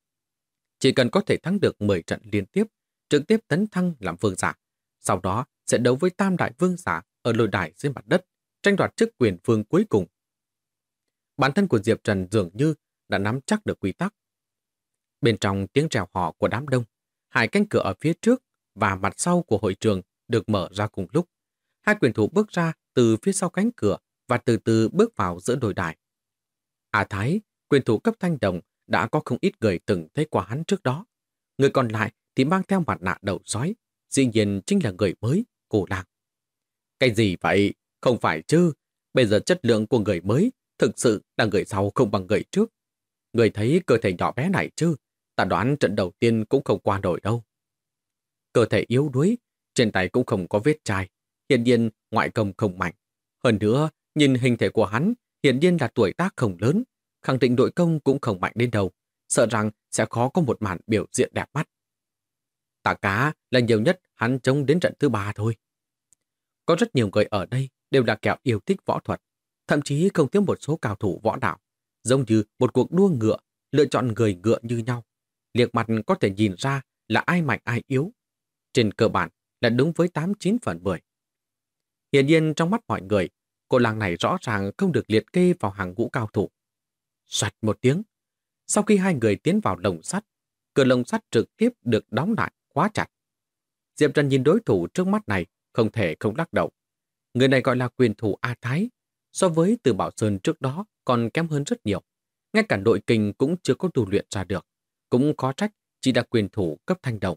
Chỉ cần có thể thắng được 10 trận liên tiếp, trực tiếp tấn thăng làm vương giả. Sau đó sẽ đấu với tam đại vương giả ở lôi đài dưới mặt đất, tranh đoạt chức quyền vương cuối cùng. Bản thân của Diệp Trần dường như đã nắm chắc được quy tắc. Bên trong tiếng reo hò của đám đông, hai cánh cửa ở phía trước và mặt sau của hội trường được mở ra cùng lúc. Hai quyền thủ bước ra từ phía sau cánh cửa và từ từ bước vào giữa đôi đài. A Thái, quyền thủ cấp thanh đồng, đã có không ít người từng thấy qua hắn trước đó. Người còn lại thì mang theo mặt nạ đầu sói, dĩ nhiên chính là người mới, Cô Lang. Cái gì vậy? Không phải chứ. Bây giờ chất lượng của người mới thực sự là người sau không bằng người trước. Người thấy cơ thể nhỏ bé này chứ? Ta đoán trận đầu tiên cũng không qua nổi đâu. Cơ thể yếu đuối, trên tay cũng không có vết chai. Hiển nhiên ngoại công không mạnh. Hơn nữa, nhìn hình thể của hắn, hiển nhiên là tuổi tác không lớn. Khẳng định nội công cũng không mạnh đến đâu. Sợ rằng sẽ khó có một màn biểu diễn đẹp mắt. Tạ Cá là nhiều nhất hắn chống đến trận thứ 3 thôi. Có rất nhiều người ở đây đều là kẻ yêu thích võ thuật, thậm chí không thiếu một số cao thủ võ đạo, giống như một cuộc đua ngựa, lựa chọn người ngựa như nhau. Liếc mặt có thể nhìn ra là ai mạnh ai yếu. Trên cơ bản là đúng với 89 phần 10. Hiển nhiên trong mắt mọi người, cô làng này rõ ràng không được liệt kê vào hàng ngũ cao thủ. Xoạch một tiếng, sau khi hai người tiến vào lồng sắt, cửa lồng sắt trực tiếp được đóng lại, khóa chặt. Diệp Trần nhìn đối thủ trước mắt này, không thể không lắc đầu. Người này gọi là quyền thủ A Thái, so với Từ Bảo Sơn trước đó còn kém hơn rất nhiều. Ngay cả nội kình cũng chưa có tu luyện ra được, cũng khó trách chỉ là quyền thủ cấp thanh đồng.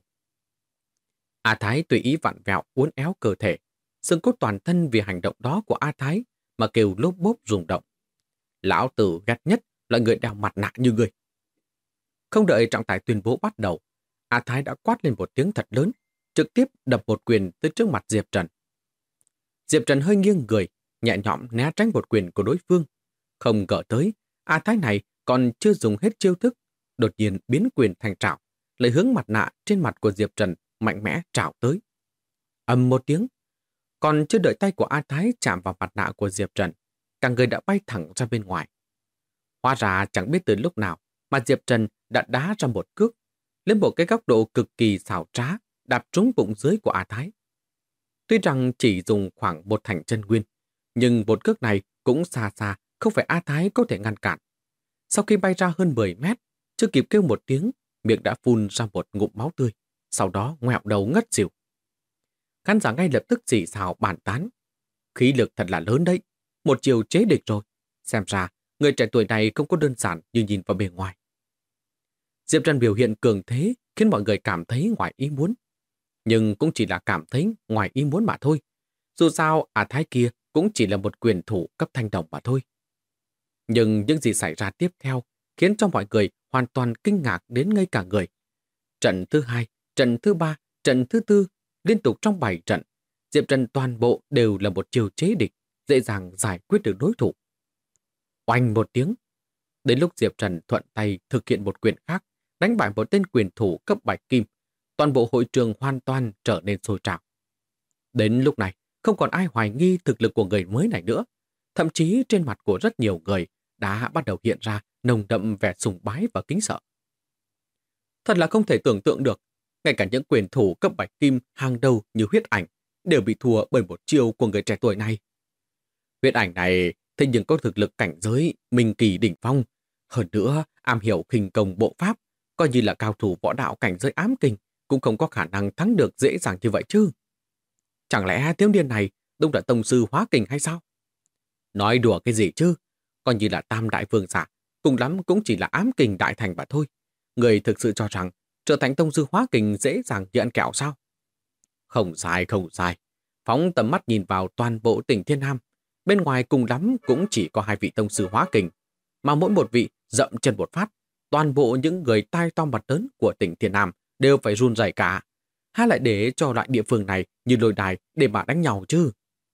A Thái tùy ý vặn vẹo uốn éo cơ thể, xương cốt toàn thân vì hành động đó của A Thái mà kêu lốp bốp rung động. Lão tử ghét nhất là người đeo mặt nạ như người. Không đợi trọng tài tuyên bố bắt đầu, A Thái đã quát lên một tiếng thật lớn, trực tiếp đập một quyền tới trước mặt Diệp Trần. Diệp Trần hơi nghiêng người, nhẹ nhõm né tránh một quyền của đối phương. Không ngờ tới, A Thái này còn chưa dùng hết chiêu thức, đột nhiên biến quyền thành trảo, lại hướng mặt nạ trên mặt của Diệp Trần mạnh mẽ trảo tới. Ầm một tiếng, còn chưa đợi tay của A Thái chạm vào mặt nạ của Diệp Trần, cả người đã bay thẳng ra bên ngoài. Hóa ra chẳng biết từ lúc nào mà Diệp Trần đã đá ra một cước, lên một cái góc độ cực kỳ xảo trá, đạp trúng bụng dưới của A Thái. Tuy rằng chỉ dùng khoảng một thành chân nguyên, nhưng một cước này cũng xa xa không phải A Thái có thể ngăn cản. Sau khi bay ra hơn 10 mét, chưa kịp kêu một tiếng, miệng đã phun ra một ngụm máu tươi, sau đó ngoẹo đầu ngất xỉu. Khán giả ngay lập tức xì xào bàn tán. Khí lực thật là lớn đấy, một chiều chế địch rồi. Xem ra, người trẻ tuổi này không có đơn giản như nhìn vào bề ngoài. Diệp Trần biểu hiện cường thế khiến mọi người cảm thấy ngoài ý muốn. Nhưng cũng chỉ là cảm thấy ngoài ý muốn mà thôi. Dù sao, A Thái kia cũng chỉ là một quyền thủ cấp thanh đồng mà thôi. Nhưng những gì xảy ra tiếp theo khiến cho mọi người hoàn toàn kinh ngạc đến ngây cả người. Trận thứ 2, trận thứ 3, trận thứ 4, liên tục trong 7 trận, Diệp Trần toàn bộ đều là một chiều chế địch, dễ dàng giải quyết được đối thủ. Oanh một tiếng. Đến lúc Diệp Trần thuận tay thực hiện một quyền khác, đánh bại một tên quyền thủ cấp bạch kim, toàn bộ hội trường hoàn toàn trở nên sôi trào. Đến lúc này, không còn ai hoài nghi thực lực của người mới này nữa. Thậm chí trên mặt của rất nhiều người đã bắt đầu hiện ra nồng đậm vẻ sùng bái và kính sợ. Thật là không thể tưởng tượng được, ngay cả những quyền thủ cấp bạch kim hàng đầu như Huyết Ảnh đều bị thua bởi một chiêu của người trẻ tuổi này. Huyết Ảnh này thế nhưng có thực lực cảnh giới minh kỳ đỉnh phong, hơn nữa am hiểu khinh công bộ pháp, coi như là cao thủ võ đạo cảnh giới ám kình cũng không có khả năng thắng được dễ dàng như vậy chứ. Chẳng lẽ thiếu niên này đúng là tông sư hóa kình hay sao? Nói đùa cái gì chứ, coi như là tam đại vương giả, cùng lắm cũng chỉ là ám kình đại thành mà thôi. Người thực sự cho rằng trở thành tông sư hóa kình dễ dàng như ăn kẹo sao? Không sai, không sai. Phóng tầm mắt nhìn vào toàn bộ tỉnh Thiên Nam, bên ngoài cùng lắm cũng chỉ có 2 vị tông sư hóa kình, mà mỗi một vị dậm chân một phát, toàn bộ những người tai to mặt lớn của tỉnh Thiên Nam đều phải run rẩy cả. há lại để cho loại địa phương này như Lôi Đài để mà đánh nhau chứ?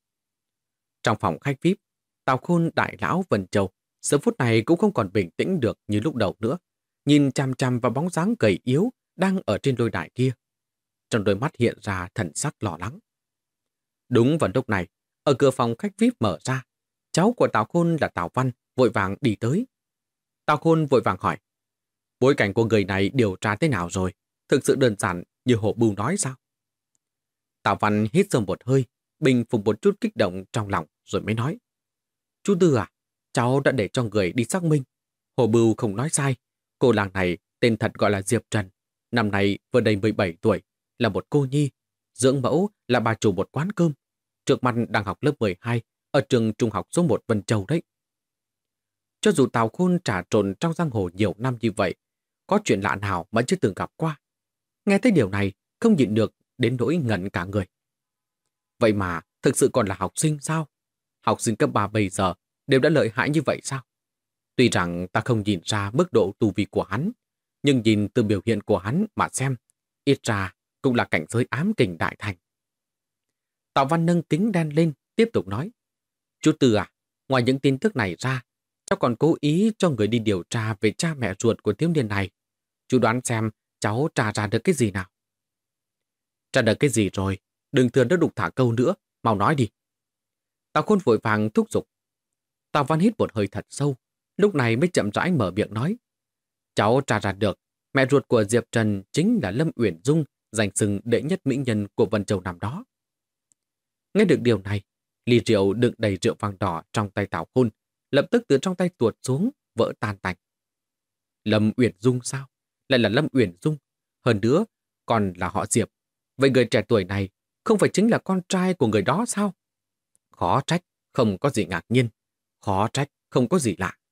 Trong phòng khách VIP, Tào Khôn, Đại Lão, Vân Châu giờ phút này cũng không còn bình tĩnh được như lúc đầu nữa, nhìn chằm chằm vào bóng dáng gầy yếu đang ở trên lôi đài kia. Trong đôi mắt hiện ra thần sắc lo lắng. Đúng vào lúc này, ở cửa phòng khách VIP mở ra, cháu của Tào Khôn là Tào Văn vội vàng đi tới. Tào Khôn vội vàng hỏi, bối cảnh của người này điều tra thế nào rồi? Thực sự đơn giản như Hồ Bưu nói sao? Tào Văn hít sâu một hơi, bình phục một chút kích động trong lòng rồi mới nói. Chú Tư à, cháu đã để cho người đi xác minh. Hồ Bưu không nói sai, cô làng này tên thật gọi là Diệp Trần. Năm nay vừa đầy 17 tuổi, là một cô nhi. Dưỡng mẫu là bà chủ một quán cơm. Trước mặt đang học lớp 12 ở trường trung học số 1 Vân Châu đấy. Cho dù Tào Khôn trà trộn trong giang hồ nhiều năm như vậy, có chuyện lạ nào mà chưa từng gặp qua. Nghe thấy điều này, không nhịn được đến nỗi ngẩn cả người. Vậy mà thực sự còn là học sinh sao? Học sinh cấp 3 bây giờ đều đã lợi hại như vậy sao? Tuy rằng ta không nhìn ra mức độ tu vi của hắn, nhưng nhìn từ biểu hiện của hắn mà xem, ít ra cũng là cảnh giới ám kình đại thành. Tào Văn nâng kính đen lên, tiếp tục nói. Chú Tư à, ngoài những tin tức này ra, cháu còn cố ý cho người đi điều tra về cha mẹ ruột của thiếu niên này. Chú đoán xem cháu tra ra được cái gì nào? Tra được cái gì rồi? Đừng thừa nước đục thả câu nữa, mau nói đi. Tào Khôn vội vàng thúc giục. Tào Văn hít một hơi thật sâu, lúc này mới chậm rãi mở miệng nói. Cháu tra ra được, mẹ ruột của Diệp Trần chính là Lâm Uyển Dung, giành xưng đệ nhất mỹ nhân của Vân Châu năm đó. Nghe được điều này, ly rượu đựng đầy rượu vang đỏ trong tay Tào Khôn, lập tức từ trong tay tuột xuống, vỡ tan tành. Lâm Uyển Dung sao? Lại là Lâm Uyển Dung. Hơn nữa, còn là họ Diệp. Vậy người trẻ tuổi này không phải chính là con trai của người đó sao? Khó trách, không có gì ngạc nhiên. Khó trách, không có gì lạ.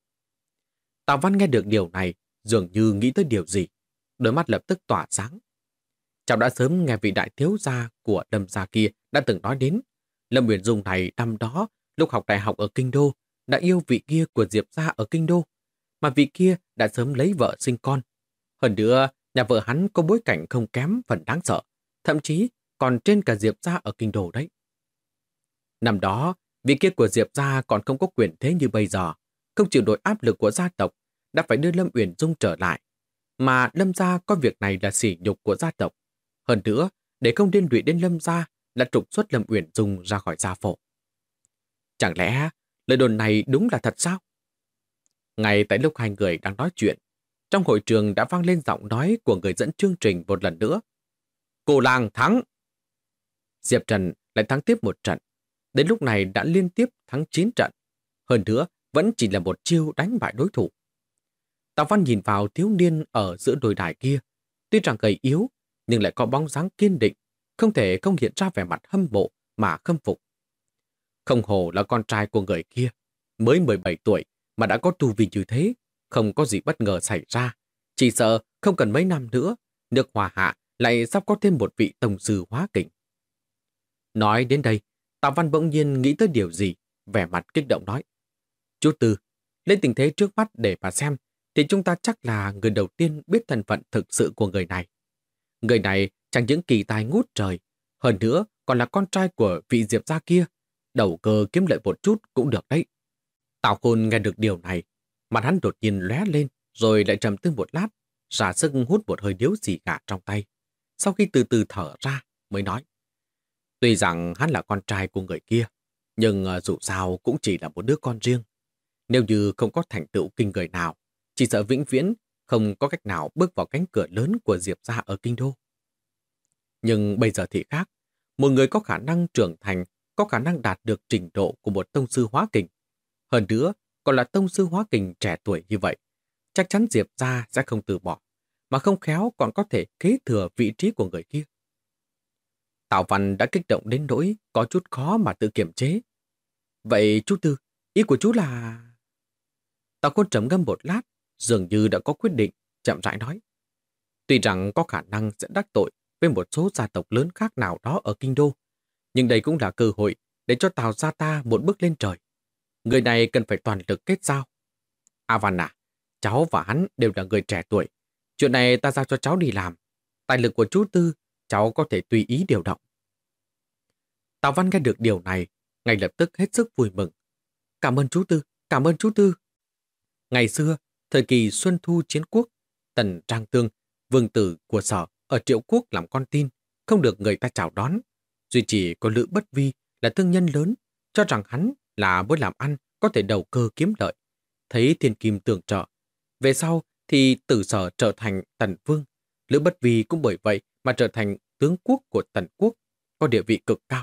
Tào Văn nghe được điều này, dường như nghĩ tới điều gì. Đôi mắt lập tức tỏa sáng. Cháu đã sớm nghe vị đại thiếu gia của Lâm gia kia đã từng nói đến. Lâm Uyển Dung này năm đó, lúc học đại học ở Kinh Đô, đã yêu vị kia của Diệp gia ở Kinh Đô. Mà vị kia đã sớm lấy vợ sinh con. Hơn nữa, nhà vợ hắn có bối cảnh không kém phần đáng sợ. Thậm chí còn trên cả Diệp gia ở Kinh Đô đấy. Năm đó, vị kia của Diệp gia còn không có quyền thế như bây giờ, không chịu nổi áp lực của gia tộc, đã phải đưa Lâm Uyển Dung trở lại. Mà Lâm gia coi việc này là sỉ nhục của gia tộc. Hơn nữa, để không liên lụy đến Lâm gia là trục xuất Lâm Uyển Dung ra khỏi gia phổ. Chẳng lẽ lời đồn này đúng là thật sao? Ngay tại lúc hai người đang nói chuyện, trong hội trường đã vang lên giọng nói của người dẫn chương trình một lần nữa. Cô làng thắng! Diệp Trần lại thắng tiếp một trận. Đến lúc này đã liên tiếp thắng 9 trận. Hơn nữa, vẫn chỉ là một chiêu đánh bại đối thủ. Tào Văn nhìn vào thiếu niên ở giữa đồi đài kia. Tuy rằng gầy yếu, nhưng lại có bóng dáng kiên định, không thể không hiện ra vẻ mặt hâm mộ mà khâm phục. Không hồ là con trai của người kia, mới 17 tuổi mà đã có tu vi như thế, không có gì bất ngờ xảy ra. Chỉ sợ không cần mấy năm nữa, nước Hòa Hạ lại sắp có thêm một vị tông sư hóa kình. Nói đến đây, Tào Văn bỗng nhiên nghĩ tới điều gì, vẻ mặt kích động nói. Chú Tư, lên tình thế trước mắt để mà xem, thì chúng ta chắc là người đầu tiên biết thân phận thực sự của người này. Người này chẳng những kỳ tài ngút trời, hơn nữa còn là con trai của vị Diệp gia kia, đầu cơ kiếm lợi một chút cũng được đấy. Tào Khôn nghe được điều này, mặt hắn đột nhiên lóe lên, rồi lại trầm tư một lát, ra sức hút một hơi điếu xì gà trong tay. Sau khi từ từ thở ra, mới nói. Tuy rằng hắn là con trai của người kia, nhưng dù sao cũng chỉ là một đứa con riêng. Nếu như không có thành tựu kinh người nào, chỉ sợ vĩnh viễn không có cách nào bước vào cánh cửa lớn của Diệp gia ở Kinh Đô. Nhưng bây giờ thì khác, một người có khả năng trưởng thành, có khả năng đạt được trình độ của một tông sư hóa kình. Hơn nữa, còn là tông sư hóa kình trẻ tuổi như vậy, chắc chắn Diệp gia sẽ không từ bỏ, mà không khéo còn có thể kế thừa vị trí của người kia. Tào Văn đã kích động đến nỗi có chút khó mà tự kiềm chế. Vậy chú Tư, ý của chú là... Tào Khôn trầm ngâm một lát, dường như đã có quyết định, chậm rãi nói. Tuy rằng có khả năng sẽ đắc tội với một số gia tộc lớn khác nào đó ở Kinh Đô, nhưng đây cũng là cơ hội để cho Tào gia ta một bước lên trời. Người này cần phải toàn lực kết giao. A Văn à, cháu và hắn đều là người trẻ tuổi. Chuyện này ta giao cho cháu đi làm. Tài lực của chú Tư cháu có thể tùy ý điều động. Tào Văn nghe được điều này, ngay lập tức hết sức vui mừng. Cảm ơn chú Tư, cảm ơn chú Tư. Ngày xưa, thời kỳ Xuân Thu Chiến Quốc, Tần Trang Tương, vương tử của Sở ở Triệu Quốc làm con tin, không được người ta chào đón. Duy chỉ có Lữ Bất Vi là thương nhân lớn, cho rằng hắn là muốn làm ăn có thể đầu cơ kiếm lợi. Thấy thiên kim tường trợ. Về sau thì Tử Sở trở thành Tần Vương. Lữ Bất Vi cũng bởi vậy mà trở thành tướng quốc của Tần Quốc, có địa vị cực cao.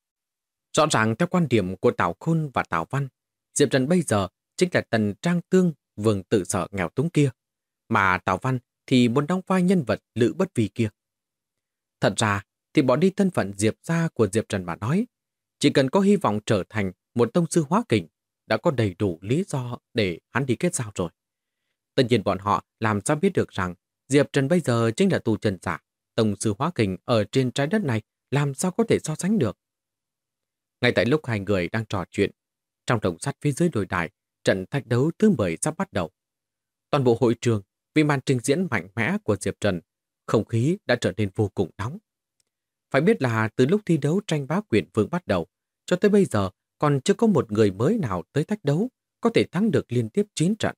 Rõ ràng theo quan điểm của Tào Khôn và Tào Văn, Diệp Trần bây giờ chính là Tần Trang Tương, vương Tử Sở nghèo túng kia, mà Tào Văn thì muốn đóng vai nhân vật Lữ Bất Vi kia. Thật ra thì bỏ đi thân phận Diệp gia của Diệp Trần mà nói, chỉ cần có hy vọng trở thành một tông sư hóa kình, đã có đầy đủ lý do để hắn đi kết giao rồi. Tất nhiên bọn họ làm sao biết được rằng Diệp Trần bây giờ chính là tu chân giả, tông sư hóa kình ở trên trái đất này làm sao có thể so sánh được. Ngay tại lúc hai người đang trò chuyện, trong đồng sắt phía dưới đồi đài, trận thách đấu thứ 10 sắp bắt đầu. Toàn bộ hội trường, vì màn trình diễn mạnh mẽ của Diệp Trần, không khí đã trở nên vô cùng nóng. Phải biết là từ lúc thi đấu tranh bá quyền vương bắt đầu, cho tới bây giờ còn chưa có một người mới nào tới thách đấu có thể thắng được liên tiếp 9 trận.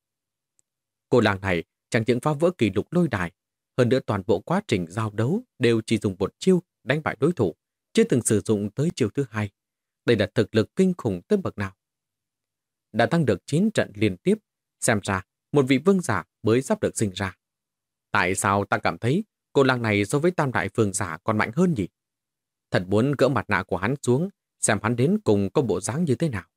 Cô làng này chẳng những phá vỡ kỷ lục lôi đài, hơn nữa toàn bộ quá trình giao đấu đều chỉ dùng một chiêu đánh bại đối thủ, chưa từng sử dụng tới chiêu thứ hai. Đây là thực lực kinh khủng tới bậc nào. Đã thắng được 9 trận liên tiếp, xem ra một vị vương giả mới sắp được sinh ra. Tại sao ta cảm thấy cô làng này so với tam đại vương giả còn mạnh hơn nhỉ? Thật muốn gỡ mặt nạ của hắn xuống, xem hắn đến cùng có bộ dáng như thế nào.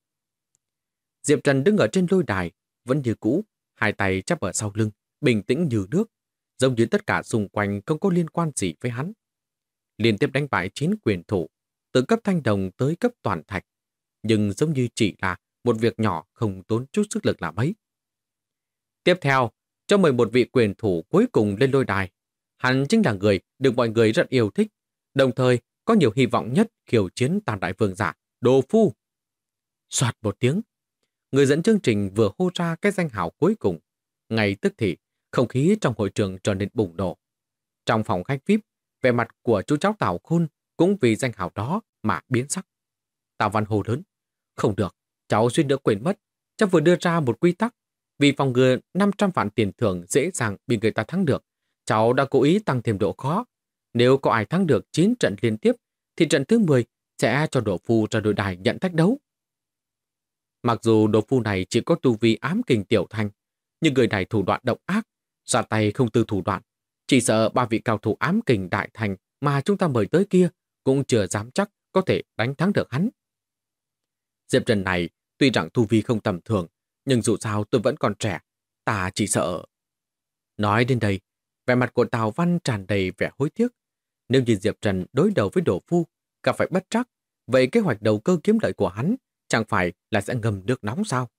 Diệp Trần đứng ở trên lôi đài, vẫn như cũ, hai tay chắp ở sau lưng, bình tĩnh như nước, giống như tất cả xung quanh không có liên quan gì với hắn. Liên tiếp đánh bại 9 quyền thủ, từ cấp thanh đồng tới cấp toàn thạch, nhưng giống như chỉ là một việc nhỏ không tốn chút sức lực là mấy. Tiếp theo, cho mời một vị quyền thủ cuối cùng lên lôi đài. Hắn chính là người được mọi người rất yêu thích, đồng thời có nhiều hy vọng nhất khiêu chiến tam đại vương giả, Đồ Phu. Soạt một tiếng, người dẫn chương trình vừa hô ra cái danh hào cuối cùng. Ngay tức thì, không khí trong hội trường trở nên bùng nổ. Trong phòng khách VIP, vẻ mặt của chú cháu Tào Khôn cũng vì danh hào đó mà biến sắc. Tào Văn hô lớn, không được, cháu suýt nữa quên mất, cháu vừa đưa ra một quy tắc, vì phòng ngừa 500 vạn tiền thưởng dễ dàng bị người ta thắng được, cháu đã cố ý tăng thêm độ khó. Nếu có ai thắng được 9 trận liên tiếp, thì trận thứ 10 sẽ cho Đồ Phu ra đội đài nhận thách đấu. Mặc dù Đồ Phu này chỉ có tu vi ám kình tiểu thành, nhưng người này thủ đoạn độc ác, ra tay không tư thủ đoạn. Chỉ sợ 3 vị cao thủ ám kình đại thành mà chúng ta mời tới kia cũng chưa dám chắc có thể đánh thắng được hắn. Diệp Trần này tuy rằng tu vi không tầm thường, nhưng dù sao tôi vẫn còn trẻ, ta chỉ sợ. Nói đến đây, vẻ mặt của Tào Văn tràn đầy vẻ hối tiếc. Nếu như Diệp Trần đối đầu với Đồ Phu, gặp phải bất trắc, vậy kế hoạch đầu cơ kiếm lợi của hắn chẳng phải là sẽ ngâm nước nóng sao?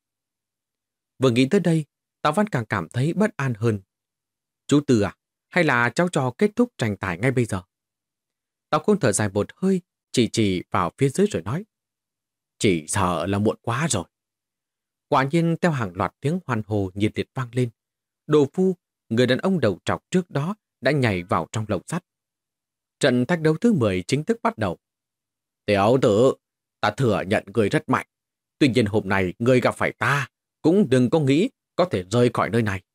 Vừa nghĩ tới đây, Tào Văn càng cảm thấy bất an hơn. Chú Tư à, hay là cháu cho kết thúc tranh tài ngay bây giờ? Tào Khôn thở dài một hơi, chỉ vào phía dưới rồi nói. Chỉ sợ là muộn quá rồi. Quả nhiên theo hàng loạt tiếng hoan hô nhiệt liệt vang lên, Đồ Phu, người đàn ông đầu trọc trước đó, đã nhảy vào trong lồng sắt. Trận thách đấu thứ 10 chính thức bắt đầu. Tiểu tử, ta thừa nhận người rất mạnh. Tuy nhiên hôm nay người gặp phải ta, cũng đừng có nghĩ có thể rời khỏi nơi này.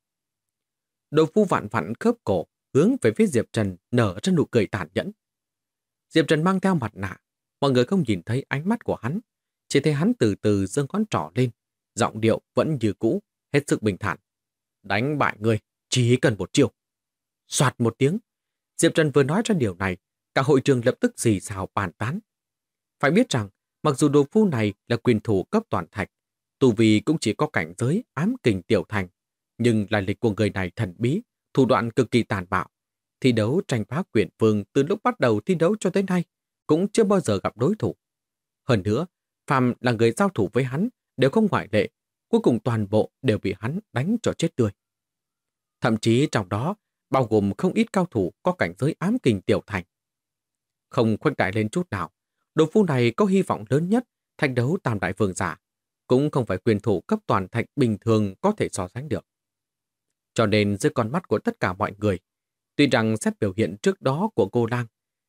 Đồ Phu vặn vặn khớp cổ, hướng về phía Diệp Trần nở ra nụ cười tàn nhẫn. Diệp Trần mang theo mặt nạ, mọi người không nhìn thấy ánh mắt của hắn, chỉ thấy hắn từ từ giơ ngón trỏ lên, giọng điệu vẫn như cũ, hết sức bình thản. Đánh bại người, chỉ cần một chiêu. Soạt một tiếng, Diệp Trần vừa nói ra điều này, cả hội trường lập tức xì xào bàn tán. Phải biết rằng, mặc dù Đồ Phu này là quyền thủ cấp toàn thạch, tu vi cũng chỉ có cảnh giới ám kình tiểu thành, nhưng lai lịch của người này thần bí, thủ đoạn cực kỳ tàn bạo. Thi đấu tranh phá quyền vương từ lúc bắt đầu thi đấu cho tới nay, cũng chưa bao giờ gặp đối thủ. Hơn nữa, phàm là người giao thủ với hắn đều không ngoại lệ, cuối cùng toàn bộ đều bị hắn đánh cho chết tươi. Thậm chí trong đó bao gồm không ít cao thủ có cảnh giới ám kình tiểu thành. Không khoanh đại lên chút nào, Đồ Phu này có hy vọng lớn nhất thách đấu tam đại vương giả, cũng không phải quyền thủ cấp toàn thạch bình thường có thể so sánh được. Cho nên dưới con mắt của tất cả mọi người, tuy rằng xét biểu hiện trước đó của cô Lang,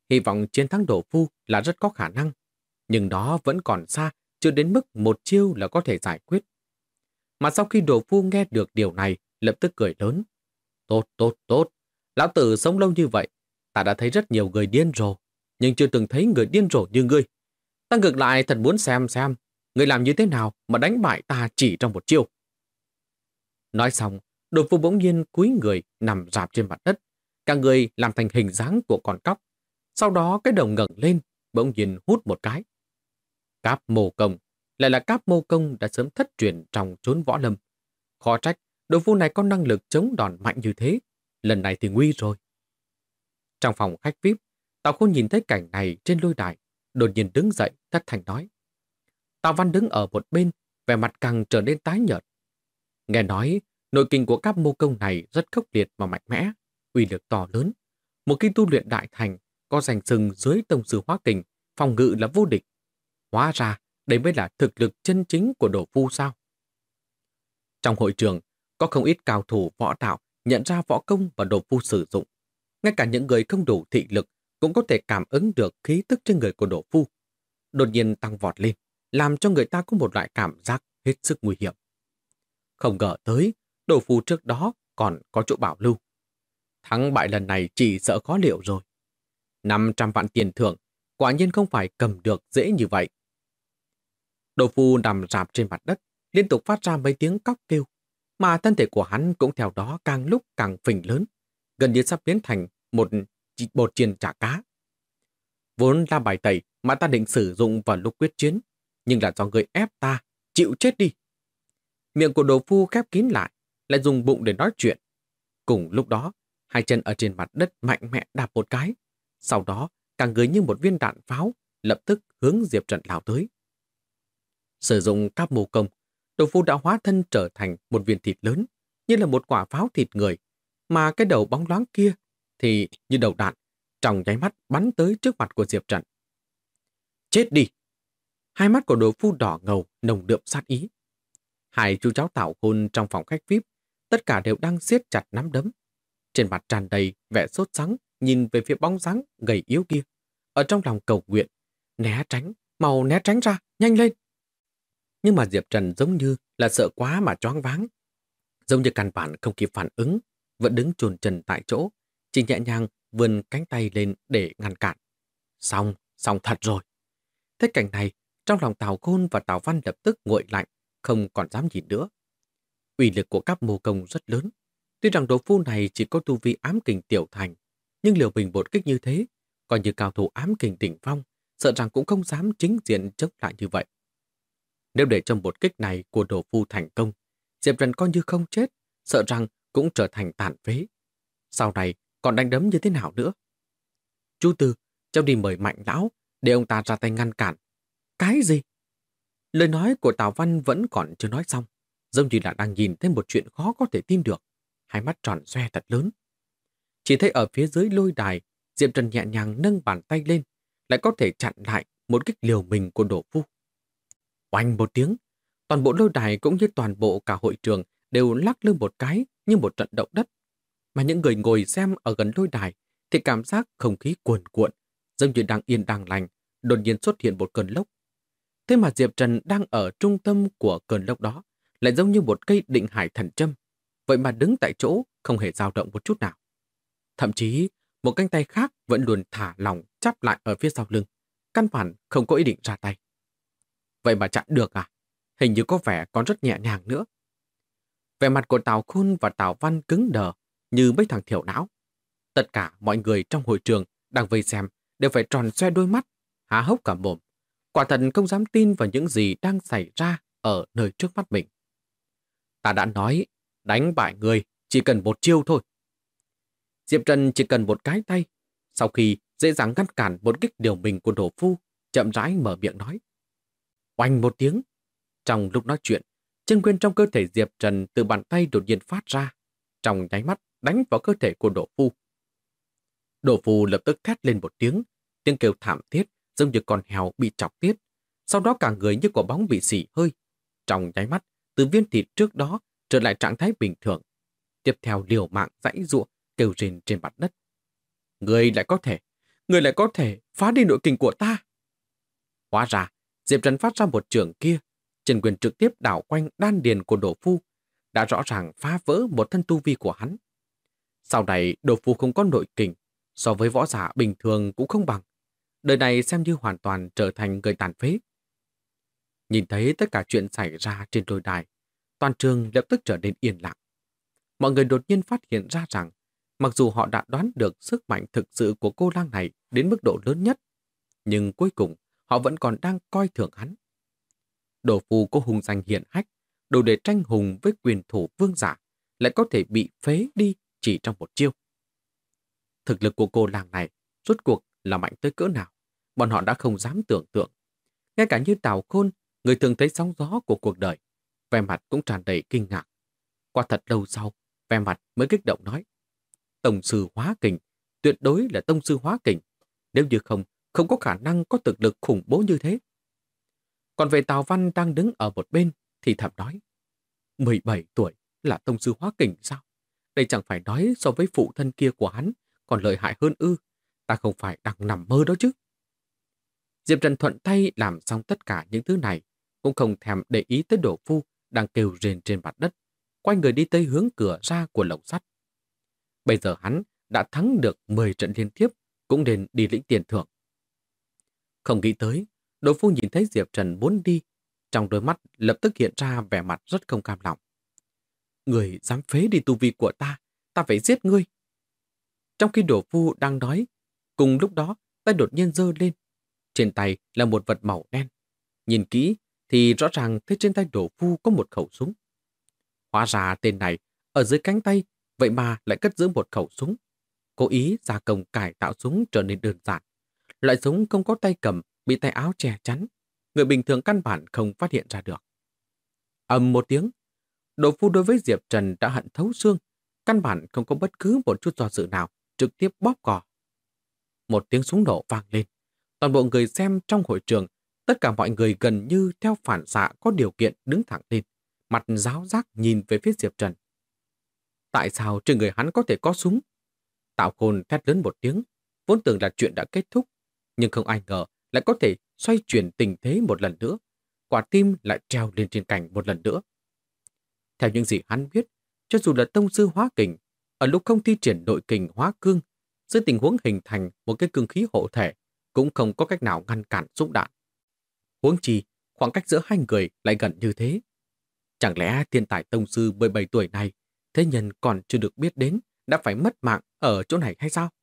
hy vọng chiến thắng Đổ Phu là rất có khả năng, nhưng đó vẫn còn xa, chưa đến mức một chiêu là có thể giải quyết. Mà sau khi Đổ Phu nghe được điều này, lập tức cười lớn. Tốt, tốt, tốt. Lão tử sống lâu như vậy, ta đã thấy rất nhiều người điên rồ, nhưng chưa từng thấy người điên rồ như ngươi. Ta ngược lại thật muốn xem, ngươi làm như thế nào mà đánh bại ta chỉ trong một chiêu. Nói xong, Đổ Phu bỗng nhiên cúi người nằm rạp trên mặt đất, cả người làm thành hình dáng của con cóc. Sau đó cái đầu ngẩng lên, bỗng nhiên hút một cái. Cáp Mô Công, lại là Cáp Mô Công đã sớm thất truyền trong chốn võ lâm. Khó trách, Đổ Phu này có năng lực chống đòn mạnh như thế. Lần này thì nguy rồi. Trong phòng khách VIP, Tào Khôn nhìn thấy cảnh này trên lôi đài, đột nhiên đứng dậy, thất thanh nói. Tào Văn đứng ở một bên, vẻ mặt càng trở nên tái nhợt. Nghe nói, nội kình của Cáp Mô Công này rất khốc liệt và mạnh mẽ, uy lực to lớn. Một khi tu luyện đại thành, có danh xưng dưới tông sư hóa kình, phòng ngự là vô địch. Hóa ra, đây mới là thực lực chân chính của Đổ Phu sao? Trong hội trường, có không ít cao thủ võ đạo nhận ra võ công và Đổ Phu sử dụng. Ngay cả những người không đủ thị lực cũng có thể cảm ứng được khí tức trên người của Đổ Phu. Đột nhiên tăng vọt lên, làm cho người ta có một loại cảm giác hết sức nguy hiểm. Không ngờ tới, Đổ Phu trước đó còn có chỗ bảo lưu. Thắng bại lần này chỉ sợ khó liệu rồi. 500 vạn tiền thưởng, quả nhiên không phải cầm được dễ như vậy. Đổ Phu nằm rạp trên mặt đất, liên tục phát ra mấy tiếng cóc kêu, mà thân thể của hắn cũng theo đó càng lúc càng phình lớn, gần như sắp biến thành một bột chiên chả cá. Vốn là bài tẩy mà ta định sử dụng vào lúc quyết chiến, nhưng là do người ép ta, chịu chết đi. Miệng của Đổ Phu khép kín lại, lại dùng bụng để nói chuyện. Cùng lúc đó, hai chân ở trên mặt đất mạnh mẽ đạp một cái. Sau đó, cả người như một viên đạn pháo, lập tức hướng Diệp Trần lao tới. Sử dụng Cáp Mô Công, Đổ Phu đã hóa thân trở thành một viên thịt lớn, như là một quả pháo thịt người, mà cái đầu bóng loáng kia thì như đầu đạn, trong nháy mắt bắn tới trước mặt của Diệp Trần. Chết đi! Hai mắt của Đổ Phu đỏ ngầu, nồng đượm sát ý. Hai chú cháu Tào Khôn trong phòng khách VIP, tất cả đều đang siết chặt nắm đấm. Trên mặt tràn đầy vẻ sốt sắng, nhìn về phía bóng dáng gầy yếu kia. Ở trong lòng cầu nguyện, né tránh, mau né tránh ra, nhanh lên. Nhưng mà Diệp Trần giống như là sợ quá mà choáng váng. Giống như căn bản không kịp phản ứng, vẫn đứng chồn chần tại chỗ, chỉ nhẹ nhàng vươn cánh tay lên để ngăn cản. Xong thật rồi. Thế cảnh này, trong lòng Tào Khôn và Tào Văn lập tức nguội lạnh, không còn dám nhìn nữa. Uy lực của Cáp Mô Công rất lớn. Tuy rằng Đổ Phu này chỉ có tu vi ám kình tiểu thành, nhưng liều mình một kích như thế, coi như cao thủ ám kình đỉnh phong, sợ rằng cũng không dám chính diện chống lại như vậy. Nếu để trong một kích này của Đổ Phu thành công, Diệp Trần coi như không chết, sợ rằng cũng trở thành tàn phế. Sau này còn đánh đấm như thế nào nữa? Chú Tư, cháu đi mời Mạnh lão để ông ta ra tay ngăn cản. Cái gì? Lời nói của Tào Văn vẫn còn chưa nói xong, giống như là đang nhìn thấy một chuyện khó có thể tin được. Hai mắt tròn xoe thật lớn. Chỉ thấy ở phía dưới lôi đài, Diệp Trần nhẹ nhàng nâng bàn tay lên, lại có thể chặn lại một kích liều mình của Đổ Phu. Oanh một tiếng, toàn bộ lôi đài cũng như toàn bộ cả hội trường đều lắc lư một cái như một trận động đất. Mà những người ngồi xem ở gần lôi đài thì cảm giác không khí cuồn cuộn, giống như đang yên đang lành, đột nhiên xuất hiện một cơn lốc. Thế mà Diệp Trần đang ở trung tâm của cơn lốc đó, lại giống như một cây định hải thần châm, vậy mà đứng tại chỗ không hề dao động một chút nào. Thậm chí, một cánh tay khác vẫn luôn thả lỏng chắp lại ở phía sau lưng, căn bản không có ý định ra tay. Vậy mà chặn được à? Hình như có vẻ còn rất nhẹ nhàng nữa. Vẻ mặt của Tào Khôn và Tào Văn cứng đờ như mấy thằng thiểu não. Tất cả mọi người trong hội trường đang vây xem đều phải tròn xoe đôi mắt, há hốc cả mồm. Quả thật không dám tin vào những gì đang xảy ra ở nơi trước mắt mình. Ta đã nói, đánh bại người chỉ cần một chiêu thôi. Diệp Trần chỉ cần một cái tay, sau khi dễ dàng ngăn cản một kích điều mình của Đổ Phu, chậm rãi mở miệng nói. Oanh một tiếng. Trong lúc nói chuyện, chân nguyên trong cơ thể Diệp Trần từ bàn tay đột nhiên phát ra, trong nháy mắt đánh vào cơ thể của Đổ Phu. Đổ Phu lập tức thét lên một tiếng kêu thảm thiết giống như con heo bị chọc tiết. Sau đó cả người như quả bóng bị xỉ hơi. Trong nháy mắt, từ viên thịt trước đó trở lại trạng thái bình thường. Tiếp theo liều mạng giãy giụa kêu rên trên mặt đất. Người lại có thể, người lại có thể phá đi nội kình của ta. Hóa ra, Diệp Trần phát ra một chưởng kia, chân quyền trực tiếp đảo quanh đan điền của Đỗ Phu, đã rõ ràng phá vỡ một thân tu vi của hắn. Sau này, Đỗ Phu không có nội kình, so với võ giả bình thường cũng không bằng. Đời này xem như hoàn toàn trở thành người tàn phế. Nhìn thấy tất cả chuyện xảy ra trên đồi đài, toàn trường lập tức trở nên yên lặng. Mọi người đột nhiên phát hiện ra rằng, mặc dù họ đã đoán được sức mạnh thực sự của cô lang này đến mức độ lớn nhất, nhưng cuối cùng họ vẫn còn đang coi thường hắn. Đỗ Phu có hùng danh hiển hách, đủ để tranh hùng với quyền thủ vương giả, lại có thể bị phế đi chỉ trong một chiêu. Thực lực của cô lang này rốt cuộc là mạnh tới cỡ nào, bọn họ đã không dám tưởng tượng. Ngay cả như Tào Khôn, người thường thấy sóng gió của cuộc đời, vẻ mặt cũng tràn đầy kinh ngạc. Qua thật lâu sau, vẻ mặt mới kích động nói: Tông sư hóa kình, tuyệt đối là tông sư hóa kình. Nếu như không có khả năng có thực lực khủng bố như thế. Còn về Tào Văn đang đứng ở một bên thì thầm nói: 17 tuổi là tông sư hóa kình sao? Đây chẳng phải nói so với phụ thân kia của hắn còn lợi hại hơn ư? Ta không phải đang nằm mơ đó chứ? Diệp Trần thuận tay làm xong tất cả những thứ này, cũng không thèm để ý tới Đỗ Phu đang kêu rên trên mặt đất, quay người đi tới hướng cửa ra của lồng sắt. Bây giờ hắn đã thắng được 10 trận liên tiếp, cũng nên đi lĩnh tiền thưởng. Không nghĩ tới, Đỗ Phu nhìn thấy Diệp Trần muốn đi, trong đôi mắt lập tức hiện ra vẻ mặt rất không cam lòng. Người dám phế đi tu vi của ta phải giết ngươi. Trong khi Đỗ Phu đang nói, cùng lúc đó tay đột nhiên giơ lên. Trên tay là một vật màu đen. Nhìn kỹ thì rõ ràng thấy trên tay Đỗ Phu có một khẩu súng. Hóa ra tên này ở dưới cánh tay vậy mà lại cất giữ một khẩu súng. Cố ý gia công cải tạo súng trở nên đơn giản. Loại súng không có tay cầm, bị tay áo che chắn. Người bình thường căn bản không phát hiện ra được. Ầm một tiếng, Đỗ Phu đối với Diệp Trần đã hận thấu xương, căn bản không có bất cứ một chút do dự nào, trực tiếp bóp cò. Một tiếng súng nổ vang lên. Toàn bộ người xem trong hội trường, tất cả mọi người gần như theo phản xạ có điều kiện đứng thẳng lên, mặt ráo rác nhìn về phía Diệp Trần. Tại sao trên người hắn có thể có súng? Tào Khôn thét lớn một tiếng, vốn tưởng là chuyện đã kết thúc, nhưng không ai ngờ lại có thể xoay chuyển tình thế một lần nữa. Quả tim lại treo lên trên cành một lần nữa. Theo những gì hắn biết, cho dù là tông sư hóa kình, ở lúc không thi triển nội kình hóa cương, dưới tình huống hình thành một cái cương khí hộ thể, cũng không có cách nào ngăn cản súng đạn. Huống chi, khoảng cách giữa hai người lại gần như thế. Chẳng lẽ thiên tài tông sư 17 tuổi này, thế nhân còn chưa được biết đến, đã phải mất mạng ở chỗ này hay sao?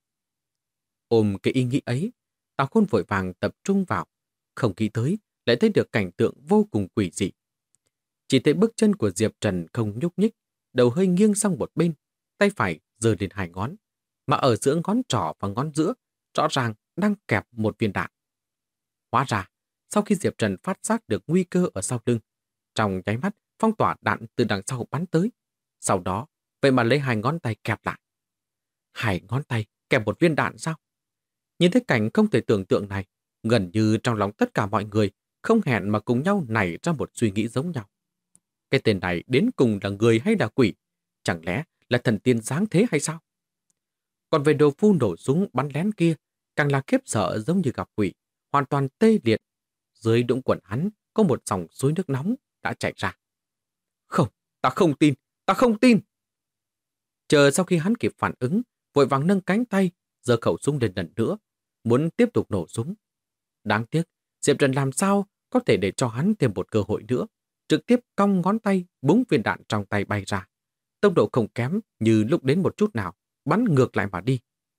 Ôm cái ý nghĩ ấy, Tào Khôn vội vàng tập trung vào, không nghĩ tới lại thấy được cảnh tượng vô cùng quỷ dị. Chỉ thấy bước chân của Diệp Trần không nhúc nhích, đầu hơi nghiêng sang một bên, tay phải giơ lên hai ngón, mà ở giữa ngón trỏ và ngón giữa rõ ràng đang kẹp một viên đạn. Hóa ra, sau khi Diệp Trần phát giác được nguy cơ ở sau lưng, trong nháy mắt phong tỏa đạn từ đằng sau bắn tới. Sau đó, vậy mà lấy hai ngón tay kẹp lại. Hai ngón tay kẹp một viên đạn sao? Nhìn thấy cảnh không thể tưởng tượng này, gần như trong lòng tất cả mọi người không hẹn mà cùng nhau nảy ra một suy nghĩ giống nhau. Cái tên này đến cùng là người hay là quỷ? Chẳng lẽ là thần tiên sáng thế hay sao? Còn về Đỗ Phu nổ súng bắn lén kia, càng là khiếp sợ giống như gặp quỷ, hoàn toàn tê liệt. Dưới đũng quần hắn có một dòng suối nước nóng đã chảy ra. Không, ta không tin, ta không tin. Chờ sau khi hắn kịp phản ứng, vội vàng nâng cánh tay, giơ khẩu súng lên lần nữa, muốn tiếp tục nổ súng. Đáng tiếc, Diệp Trần làm sao có thể để cho hắn thêm một cơ hội nữa, trực tiếp cong ngón tay búng viên đạn trong tay bay ra. Tốc độ không kém như lúc đến một chút nào, bắn ngược lại mà đi.